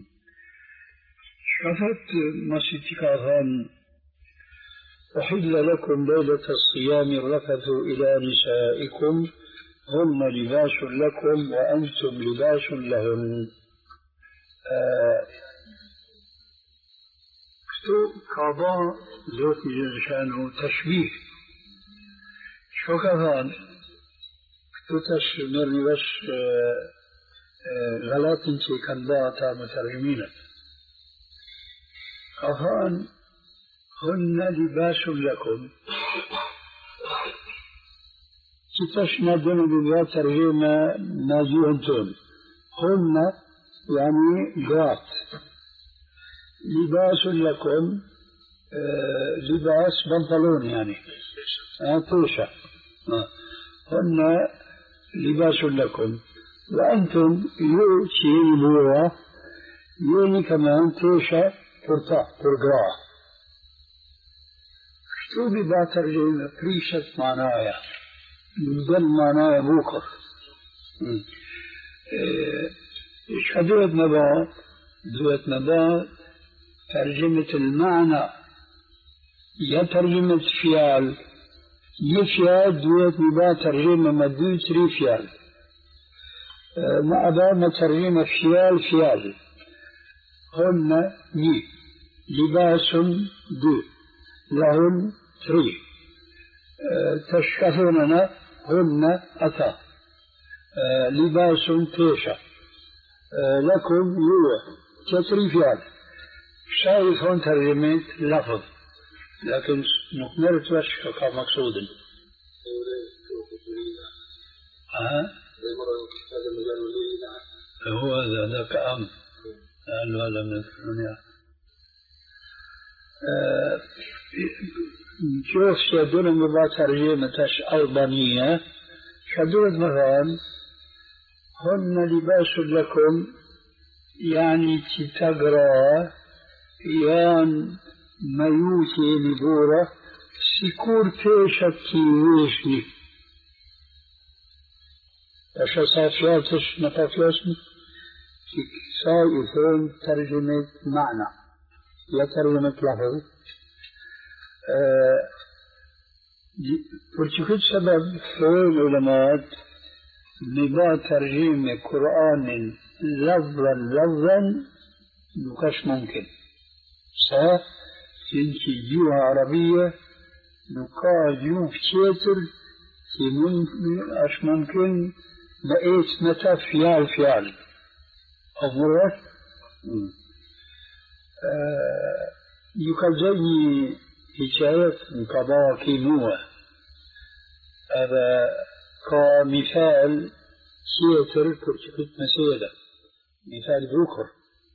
شفت مسيتي كاغان أحل لكم ليلة الصيام الرفث إلى نسائكم هن لباس لكم وأنتم لباس لهن. كتو كابا زوتي جنشانو تشبيه شو كفان كتو تشمرني بس غلط انتي كان باتا مترجمين كفان هن لباس لكم كتاش ندن ببيات ترجمة ناجي أنتم هن يعني ذات لباس لكم آه لباس بنطلون يعني آه توشة آه هن لباس لكم وأنتم يوشي بوا يوني كمان توشة ترتاح ترقراه شو ببا ترجمة بريشت معناها بدل معناها بوكر إيش دوت نبات دوت نبات ترجمة المعنى يا ترجمة فيال يفيال دوت نبات ترجمة مدو تري فيال ما أبا ترجمة فيال فيال هن ني لباس دو لهن تري تشكفوننا هن أتا لباس تيشا لكم يوه كتري فيال شايف هون ترجمة لفظ لكن نقدر وش كمقصود ها هو هذا ذاك أمر لأنه هذا من الدنيا شوف شدون مبا ترجمتش ألبانية شدون مثلا هن لباس لكم يعني تتقرأ يان ميوتي لبورة سيكور تيشتي ويشني أشا صافياتش نفافياسني سايفون ترجمة معنى لا ترجمة لفظ ولكن سبب فهم علماء نبا ترجمة قرآن لفظا لفظا نكاش ممكن صح تنكي جوها عربية نكا جوه كتير في ممكن أش ممكن بقيت متى فيال فيال أمرت يكالزيني حكاية قضاء كينوة هذا كمثال سيتر كتبت مسيرة مثال بروكر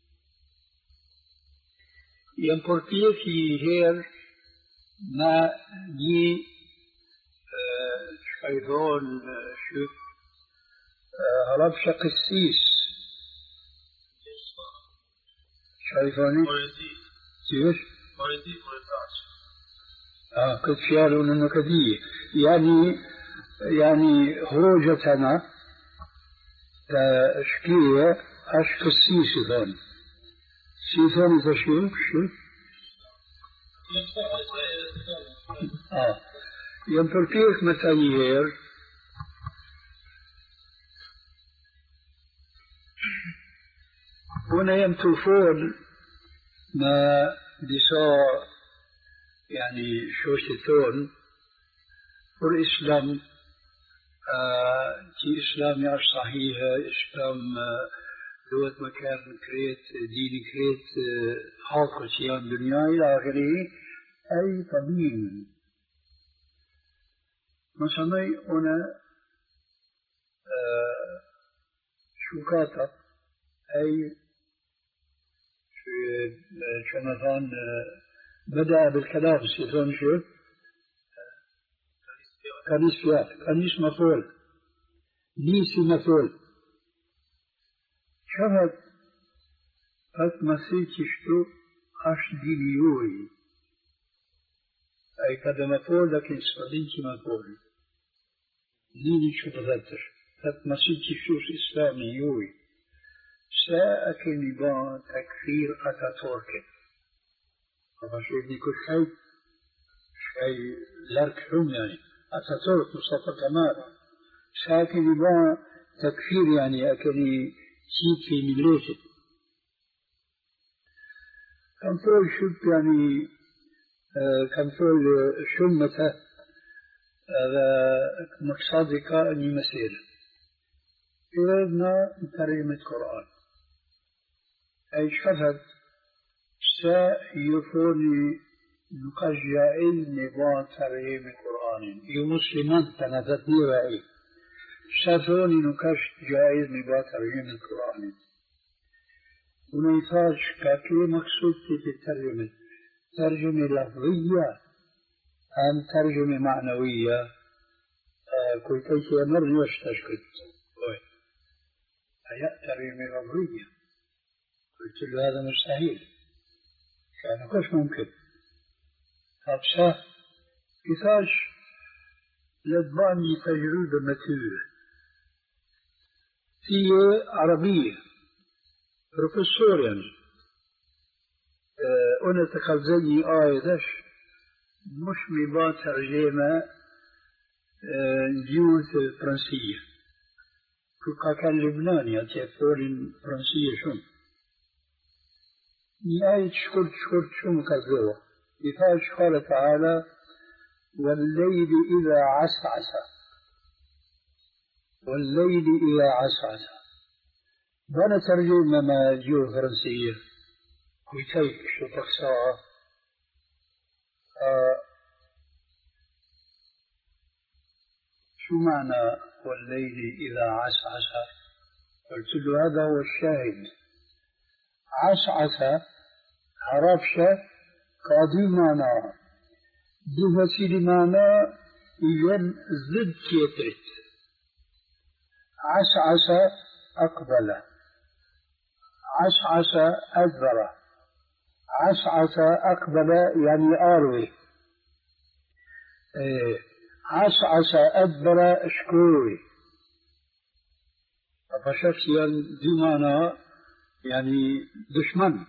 يمبورتيه في هير ما ني شايفون شوف هربش قسيس شايفوني كيف؟ اه قد شالون النكدية يعني يعني هوجتنا تشكية اش قسيس ثاني شي ثاني تشوف شو اه يمبركيك مثاليير هنا يمتوفون ما ديسا يعني شوشتون والإسلام آه تي إسلام يعش صحيحة إسلام آه دوت مكان كريت ديني كريت آه حاقة سيان دنيا إلى آخره أي طبيعي مثلا هنا آه شو كاتب أي شو مثلا بدأ بالكلام سيفون شو كنيس فيات كنيس مفعول ليسي مفعول شهد قد مسيتي شتو أش دينيوي أي كده مفعول لكن صديقي مفعول ديني شو تغتر قد مسيتي شو إسلامي يوي ساءك نبان تكفير أتاتورك فبشوفني كل شيء شيء لارك حم يعني أتاتورك مصطفى كمال ساءك نبان تكفير يعني أكني سيد في مليته كان فول شب يعني آه كان فول شمته هذا مقصدك أني مسير إردنا ترجمة القرآن أي شفت سيفوني نقاش جائل نبان ترجمة القرآن يمسلمان تنفتني وعي سيفوني نقاش جائل نبان ترجمة القرآن ونحتاج كاكي مقصود في الترجمة ترجمة لفظية أم ترجمة معنوية آه كل شيء مرة يشتشكت هي ترجمة لفظية قلت له هذا مستحيل كان كيف ممكن طب صح كيفاش لدباني تجربة مثيرة هي عربية بروفيسور يعني اه أنا تخزني آية داش مش مبا ترجمة اه جيوث فرنسية كل كان لبناني أتيفورين فرنسية شون نهاية شكرت شكرت شو مكذبة بفاش قال تعالى والليل إذا عسعس والليل إذا عسعس بنا ترجمة ما جيو فرنسية كويتيك شو تقصاها آه شو معنى والليل إذا عسعس قلت له هذا هو الشاهد عسعس عرفش قادم معنا بوسيل معنا إذن ضد كيترت عسعس أقبل عسعس أدبر عسعس أقبل يعني آروي إيه. عسعس أدبر أشكوي فشخصيا دي معنى يعني دشمن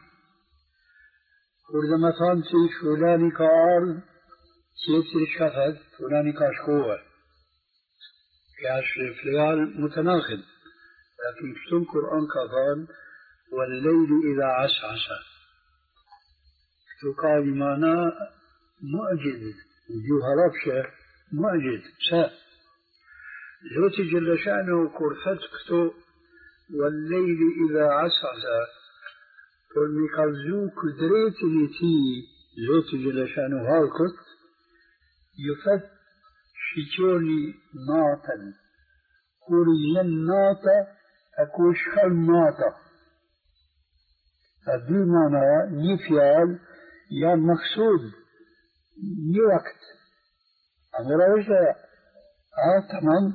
وإذا مثلا سيش فلاني كار سيش شفت فلاني كاشكوه كاش فليال متناقض لكن في القرآن كفان والليل إذا عسعس تقال معنا معجز جوها ربشة معجز ساء زوتي جل شأنه كرفتكتو والليل إذا عسعس والمكالزو كدريت لتي زوت جل شأنه هالكت يفت شيشوني ناتا كوريين ناتا أكوش خل ناتا هذه معنى نفيال يا مقصود ني وقت أمر وجه آه تمام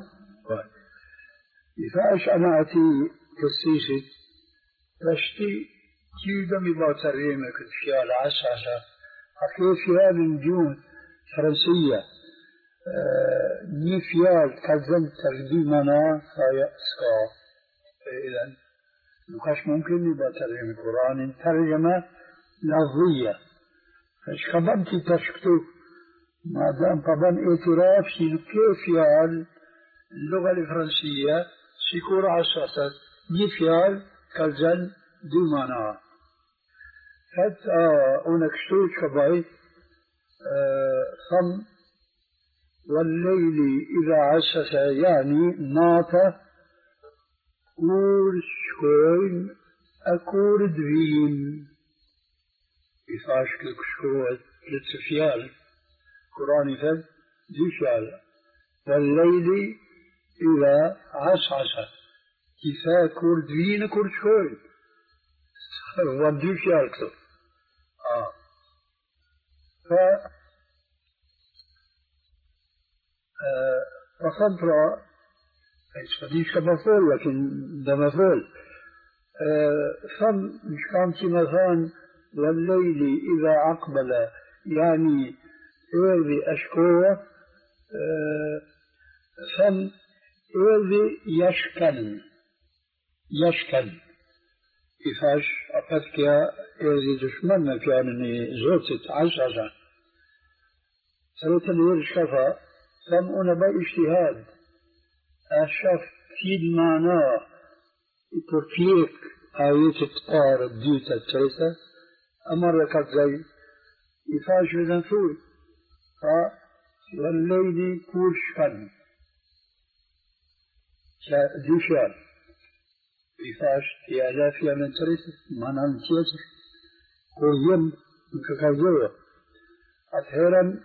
إذا أنا أتي كسيسي تشتي كيدا مباتريمة كتفيال عساسة أكي فيال نجون فرنسية آه نفيال كذن ترجمنا فيأسكا إذن مكاش ممكن يباتريمة القرآن ترجمة لفظية فاش خبرتي تشكتو ما دام طبعا اعتراف شي كيف يال اللغة الفرنسية سيكون عساسة نفيال كالزن دو معنى حتى هناك شتوش كباي ثم والليل إذا عسس يعني ناطة كور شكوين أكور دوين إفاش كشكوة للسفيال قرآن فد دو شال والليل إذا عسعس كيفا كور دوين كور شكوين ودو شال كتب آه ف فصدر فديش كمفعول لكن ده مفعول ثم مش كان مثلا والليل إذا أقبل يعني إذا أشكوه ثم إذا يشكن يشكن كيفاش أفتكى إذا دشمن كان زوجت عشرة سرت الورش كفى ثم أنا باجتهاد أشوف في المعنى ترفيق آية تقار الديوتة الثلاثة أمر قد زي يفاش بذنفوي والليل كورش فن كدوشال يفاش يألاف من ثلاثة معنى الثلاثة كوريم مكاكاوزوه أتهرم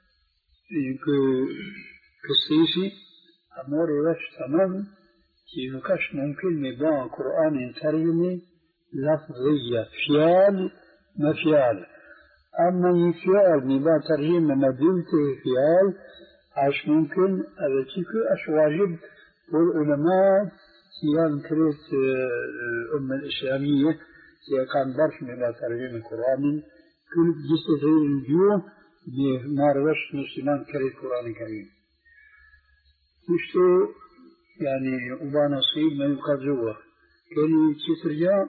كستيسي أمور وش تمام كي نكش ممكن مبان قرآن ترجمة لفظية فيال ما فيال أما يفيال مبان ترجمة مدلته فيال عش ممكن أبتكو أش واجب والعلماء سيان كريت الأمة الإسلامية سيان كان برش مبان ترجمة القرآن كل جسد الجوع بماروش مسلمان كريت القرآن الكريم مشتو يعني أبا نصيب ما يبقى جوا كان تترجع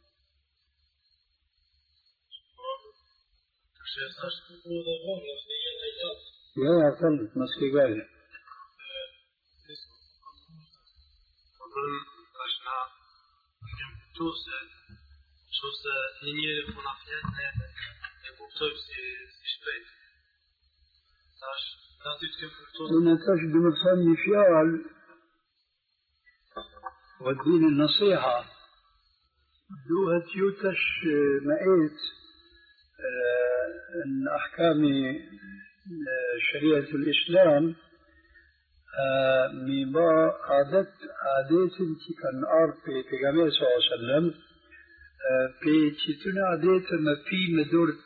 يا يا طلب مسكي قاعدة هنا تجد مثلا فيال والدين النصيحة دوها تيوتش مئات من أحكام شريعة الإسلام ميبا عادت عادات كان أرض في پیغمبر صلى الله عليه وسلم في تيتون عادات ما في مدورت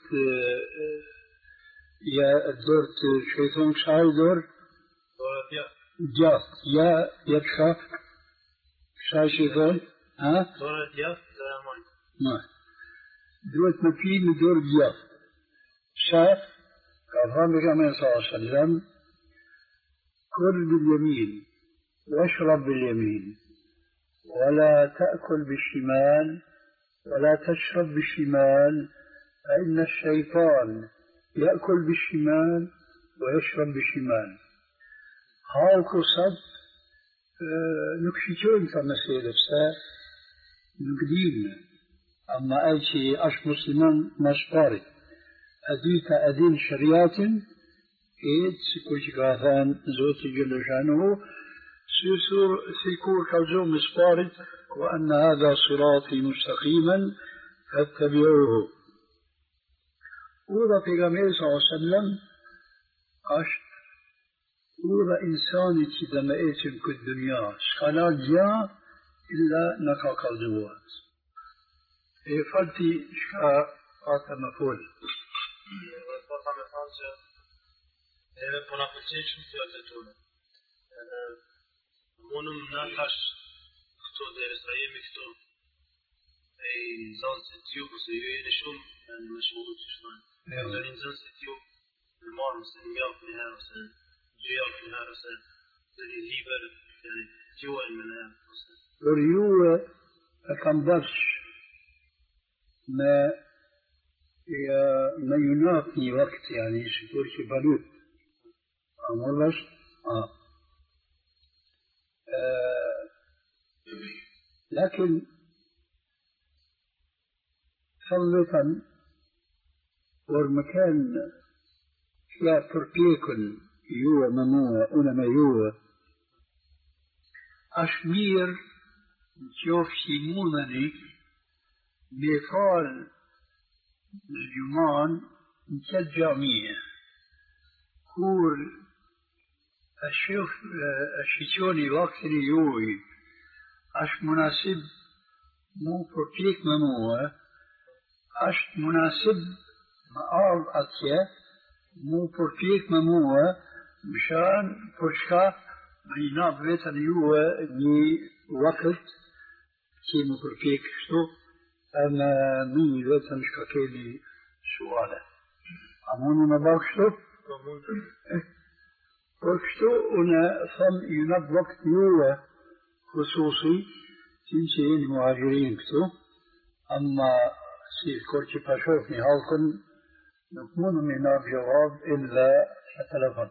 يا دورت شيطان شاي دور دور يا يبشا شاي شيطان ها دور دياف ماي ما دورت ما في مدور دياف شاف كان بيغمبر صلى الله عليه وسلم كل باليمين واشرب باليمين ولا تأكل بالشمال ولا تشرب بالشمال فإن الشيطان يأكل بالشمال ويشرب بالشمال هاو قصد نكشيتون فما سيدفسا نقديم أما أي شيء أش مسلمان مشباري أديك أدين شريات إيد سيكوش غاثان زوتي جل شانه سيسور سيكور كالزو مسباري وأن هذا صراطي مستقيما فاتبعوه وضع في غمير صلى الله عليه وسلم أشت وضع إنساني كده ما إيتم كالدنيا شخلال جاء إلا نكا قلدوات إيه فلتي شكا قاتا مفول قاتا مفول إيه بنا قلتين شو سيادتون مونم ناكاش كتو دير إسرائيل مكتو أي زان ستيو بسيوين شوم يعني مشهور شوان يعني زان ستيو المار مثلا مياه في نهار مثلا جياه في نهار مثلا زي ليبر يعني جوا المنام مثلا وريوه كان برش ما ما ينافي وقت يعني شكور شبالوت أمرش آه. آه. لكن خلطا والمكان فيها تركيكن يوه مموه أنا يوه أشمير شوف سيمونني بفال الجمان كالجامية كور أشوف أشيتوني وقت اليوي أش مناسب مو بروبيك مموه أش مناسب مآل أتيا مو بروبيك مموه مشان فرشكا ميناب بيت اليوه دي وقت كي مو بروبيك شو أنا مي بيت مشكاكيلي سؤاله أموني ما باكشتو باكشتو أنا ثم يناب وقت يوه خصوصي تنسين مهاجرين كتو أما سيد كورتي باشوفني هالكن نكون من جواب إلا التلفون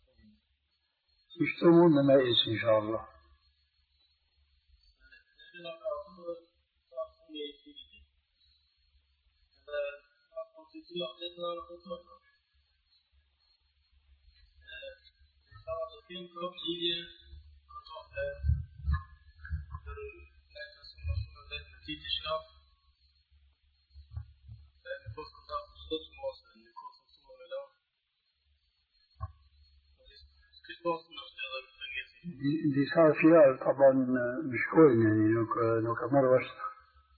يشتمون ما إيش إن شاء الله دي صار فيها طبعا مش كوين يعني لو كمرة وسط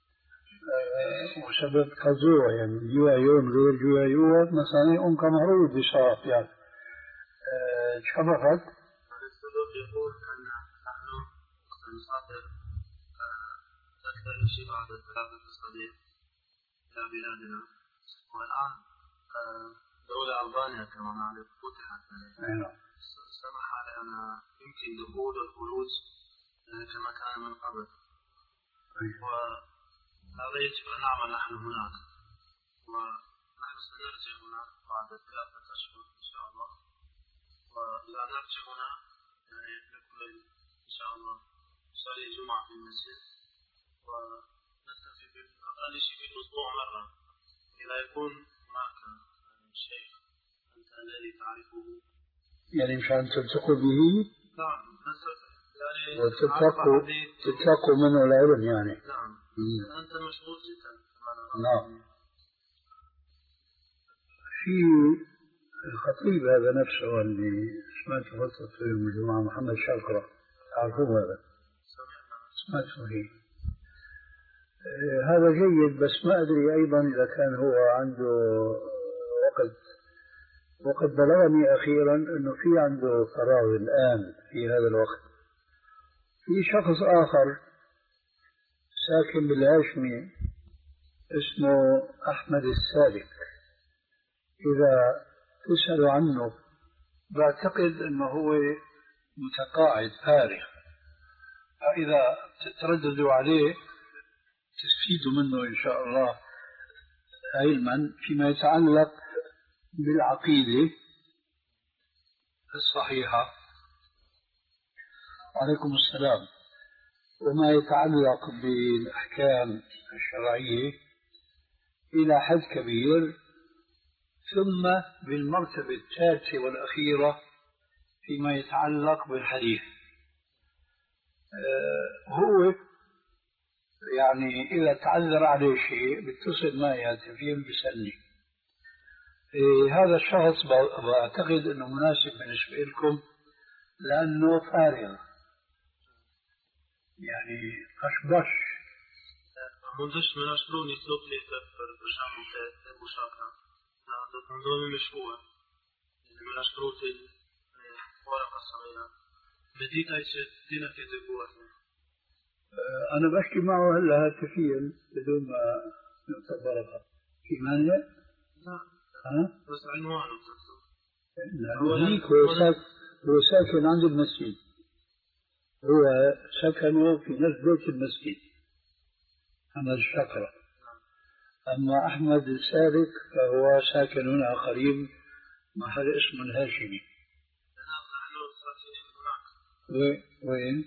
وسبب قزوة يعني جوا يوم غير جوا يوم مثلا أم كمهرود دي صار فيها كما فات السبب يقول أن نحن سنسافر أكثر شيء بعد ثلاثة أسابيع إلى بلادنا والآن دولة ألبانيا كما نعرف فتحت سمح لنا يمكن دخول الخروج كما كان من قبل وهذا يجب أن نعمل نحن هناك ونحن سنرجع هنا بعد ثلاثة أشهر إن شاء الله وإذا نرجع هنا يعني نكمل إن شاء الله نصلي الجمعة في المسجد ونكتفي بأقل شيء في الأسبوع مرة إذا يكون هناك شيء أنت الذي تعرفه يعني مشان تلتقوا به نعم يعني وتتلقوا تتلقوا منه العلم يعني نعم أنت مشغول جدا نعم في الخطيب هذا نفسه اللي سمعت خطبة في يوم الجمعة محمد شاكرة تعرفوه هذا سمعته فيه هذا جيد بس ما أدري أيضا إذا كان هو عنده وقت وقد بلغني أخيرا أنه في عنده فراغ الآن في هذا الوقت. في شخص آخر ساكن بالهاشمي اسمه أحمد السالك، إذا تسأل عنه بعتقد أنه هو متقاعد فارغ، فإذا تترددوا عليه تستفيدوا منه إن شاء الله علما فيما يتعلق بالعقيدة الصحيحة. عليكم السلام. وما يتعلق بالأحكام الشرعية إلى حد كبير، ثم بالمرتبة الثالثة والأخيرة فيما يتعلق بالحديث. آه هو يعني إذا تعذر عليه شيء بيتصل معي هاتفيا بيسألني، إيه هذا الشخص بعتقد أنه مناسب بالنسبة لكم لأنه فارغ يعني أشبش منذش من أشلون يسوق لي سفر بشام مشاكرة منذ مشروع من أشلون ورقة صغيرة بديك أي شيء دينا في ذبوة أنا بحكي معه هلا هاتفيا بدون ما نتبرها في مانع؟ لا ها؟ بس عنوانه لا هيك هو ساكن هو ساكن عند المسجد هو سكنه في نفس بيت المسجد محمد الشقرة أما أحمد السابق فهو ساكن هنا قريب محل اسمه الهاشمي وين؟ وين؟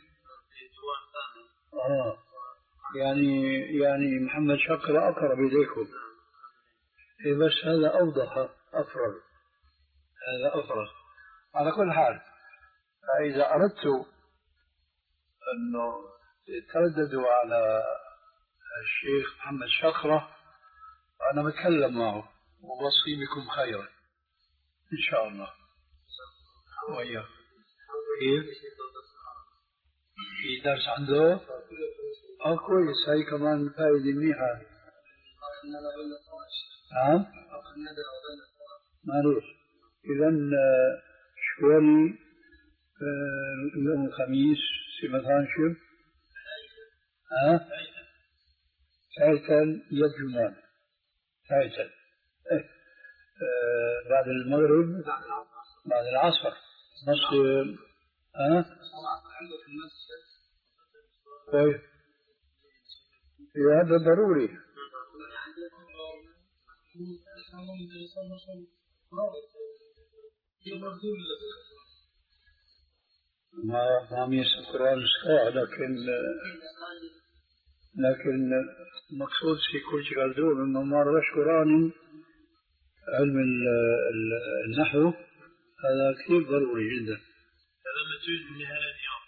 آه يعني يعني محمد شقرة أقرب إليكم إيه بس هذا أوضح أفرغ هذا أفرغ على كل حال فإذا أردت أنه ترددوا على الشيخ محمد شقرة أنا بتكلم معه وبصي بكم خيرا إن شاء الله وإياه كيف؟ في درس عنده؟ اه كويس هاي كمان فائدة منيحة نعم؟ معروف إذن شوالي يوم الخميس في مثلا شو؟ ها؟ ساعتا يجمعون ساعتا إيه. آه بعد المغرب بعد العصر نص ها؟ طيب هذا ضروري ما ما يسمع القرآن الصحيح لكن لكن مقصود في كل شيء قالوا إنه ما رش قرآن علم النحو هذا كثير ضروري جدا. هذا مجهود من نهاية اليوم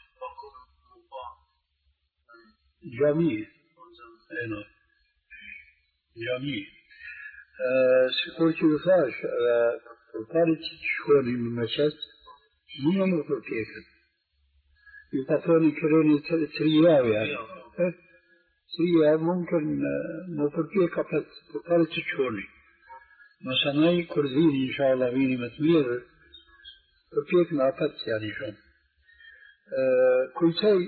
جميل أيوة جميل سكوتي وفاش وقالت شكوني من مشت من يوم كيف يتفوني كروني ترياوي يعني ترياوي ممكن مفرقية قفت وقالت شكوني مثلا كرديني إن شاء الله بيني متمير وكيف ما قفت يعني شو كل شيء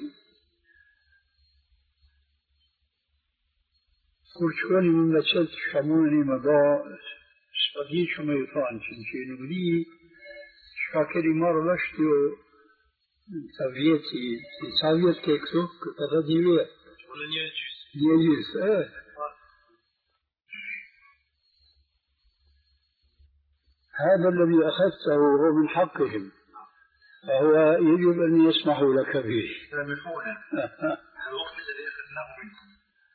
كل شواني من مشلت شموني مضى سبقي شو ما يفعل شنشين ولي شاكري مرة لشتو سوفيتي سوفيت كيكسو كتفادي بيه ولا نيجيس نيجيس اه هذا الذي أخذته هو من حقهم فهو يجب أن يسمحوا لك به سامحونا الوقت الذي أخذناه منكم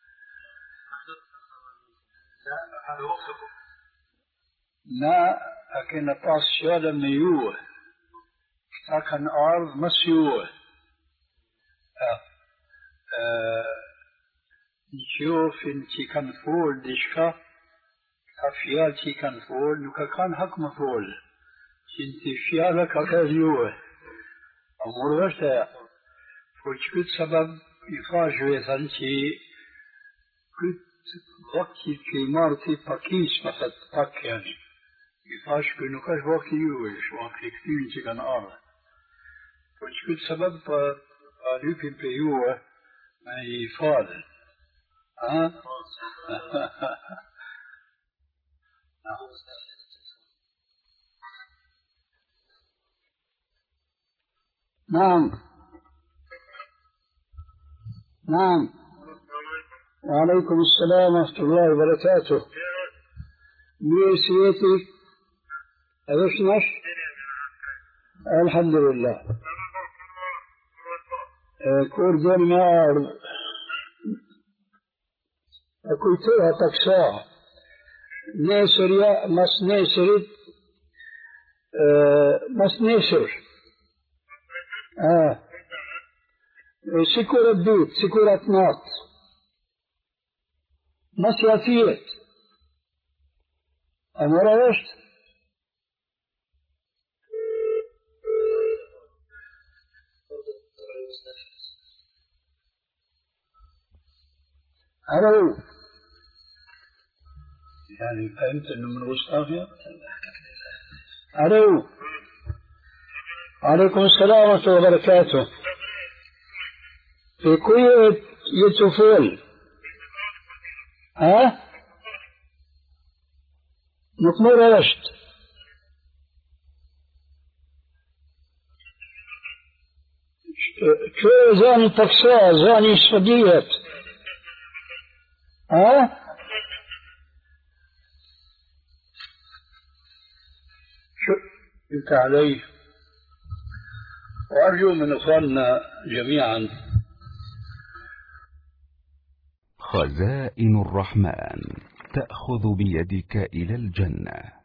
لا هذا وقتكم لا لكن الطاس شوالا ميوه لكن أرض مسيوه نشوف انتي كان فول ديشكا كفيالتي كان فول نكا كان حكم فول انتي فيالك كازيوه أمور غشتا فوشكت سبب يفاجوه ثانتي كت وقتی که مارتی پاکیش مثلا پاک یعنی یفاش که نکاش وقتی یوش وقتی کتیری چکن آره فشکل سبب پا آلیوپین پیوه من یفاده ها نعم نعم وعليكم السلام ورحمة الله وبركاته. مين سيتي؟ أيش نش؟ الحمد لله. كور دون ما أكوي تها تكسا نسريا مس نسرت مس نسر. آه. سكورة بيت سكورة نات. مسياسية أمورا وشت ألو يعني فهمت إنه من غسطافيا. ألو عليكم السلام ورحمة الله وبركاته. في كويت يتوفيل ها مطمور رشد شو زاني تكساز زاني صديق ها شو انت علي. وارجو من اخواننا جميعا. خزائن الرحمن تأخذ بيدك إلى الجنة.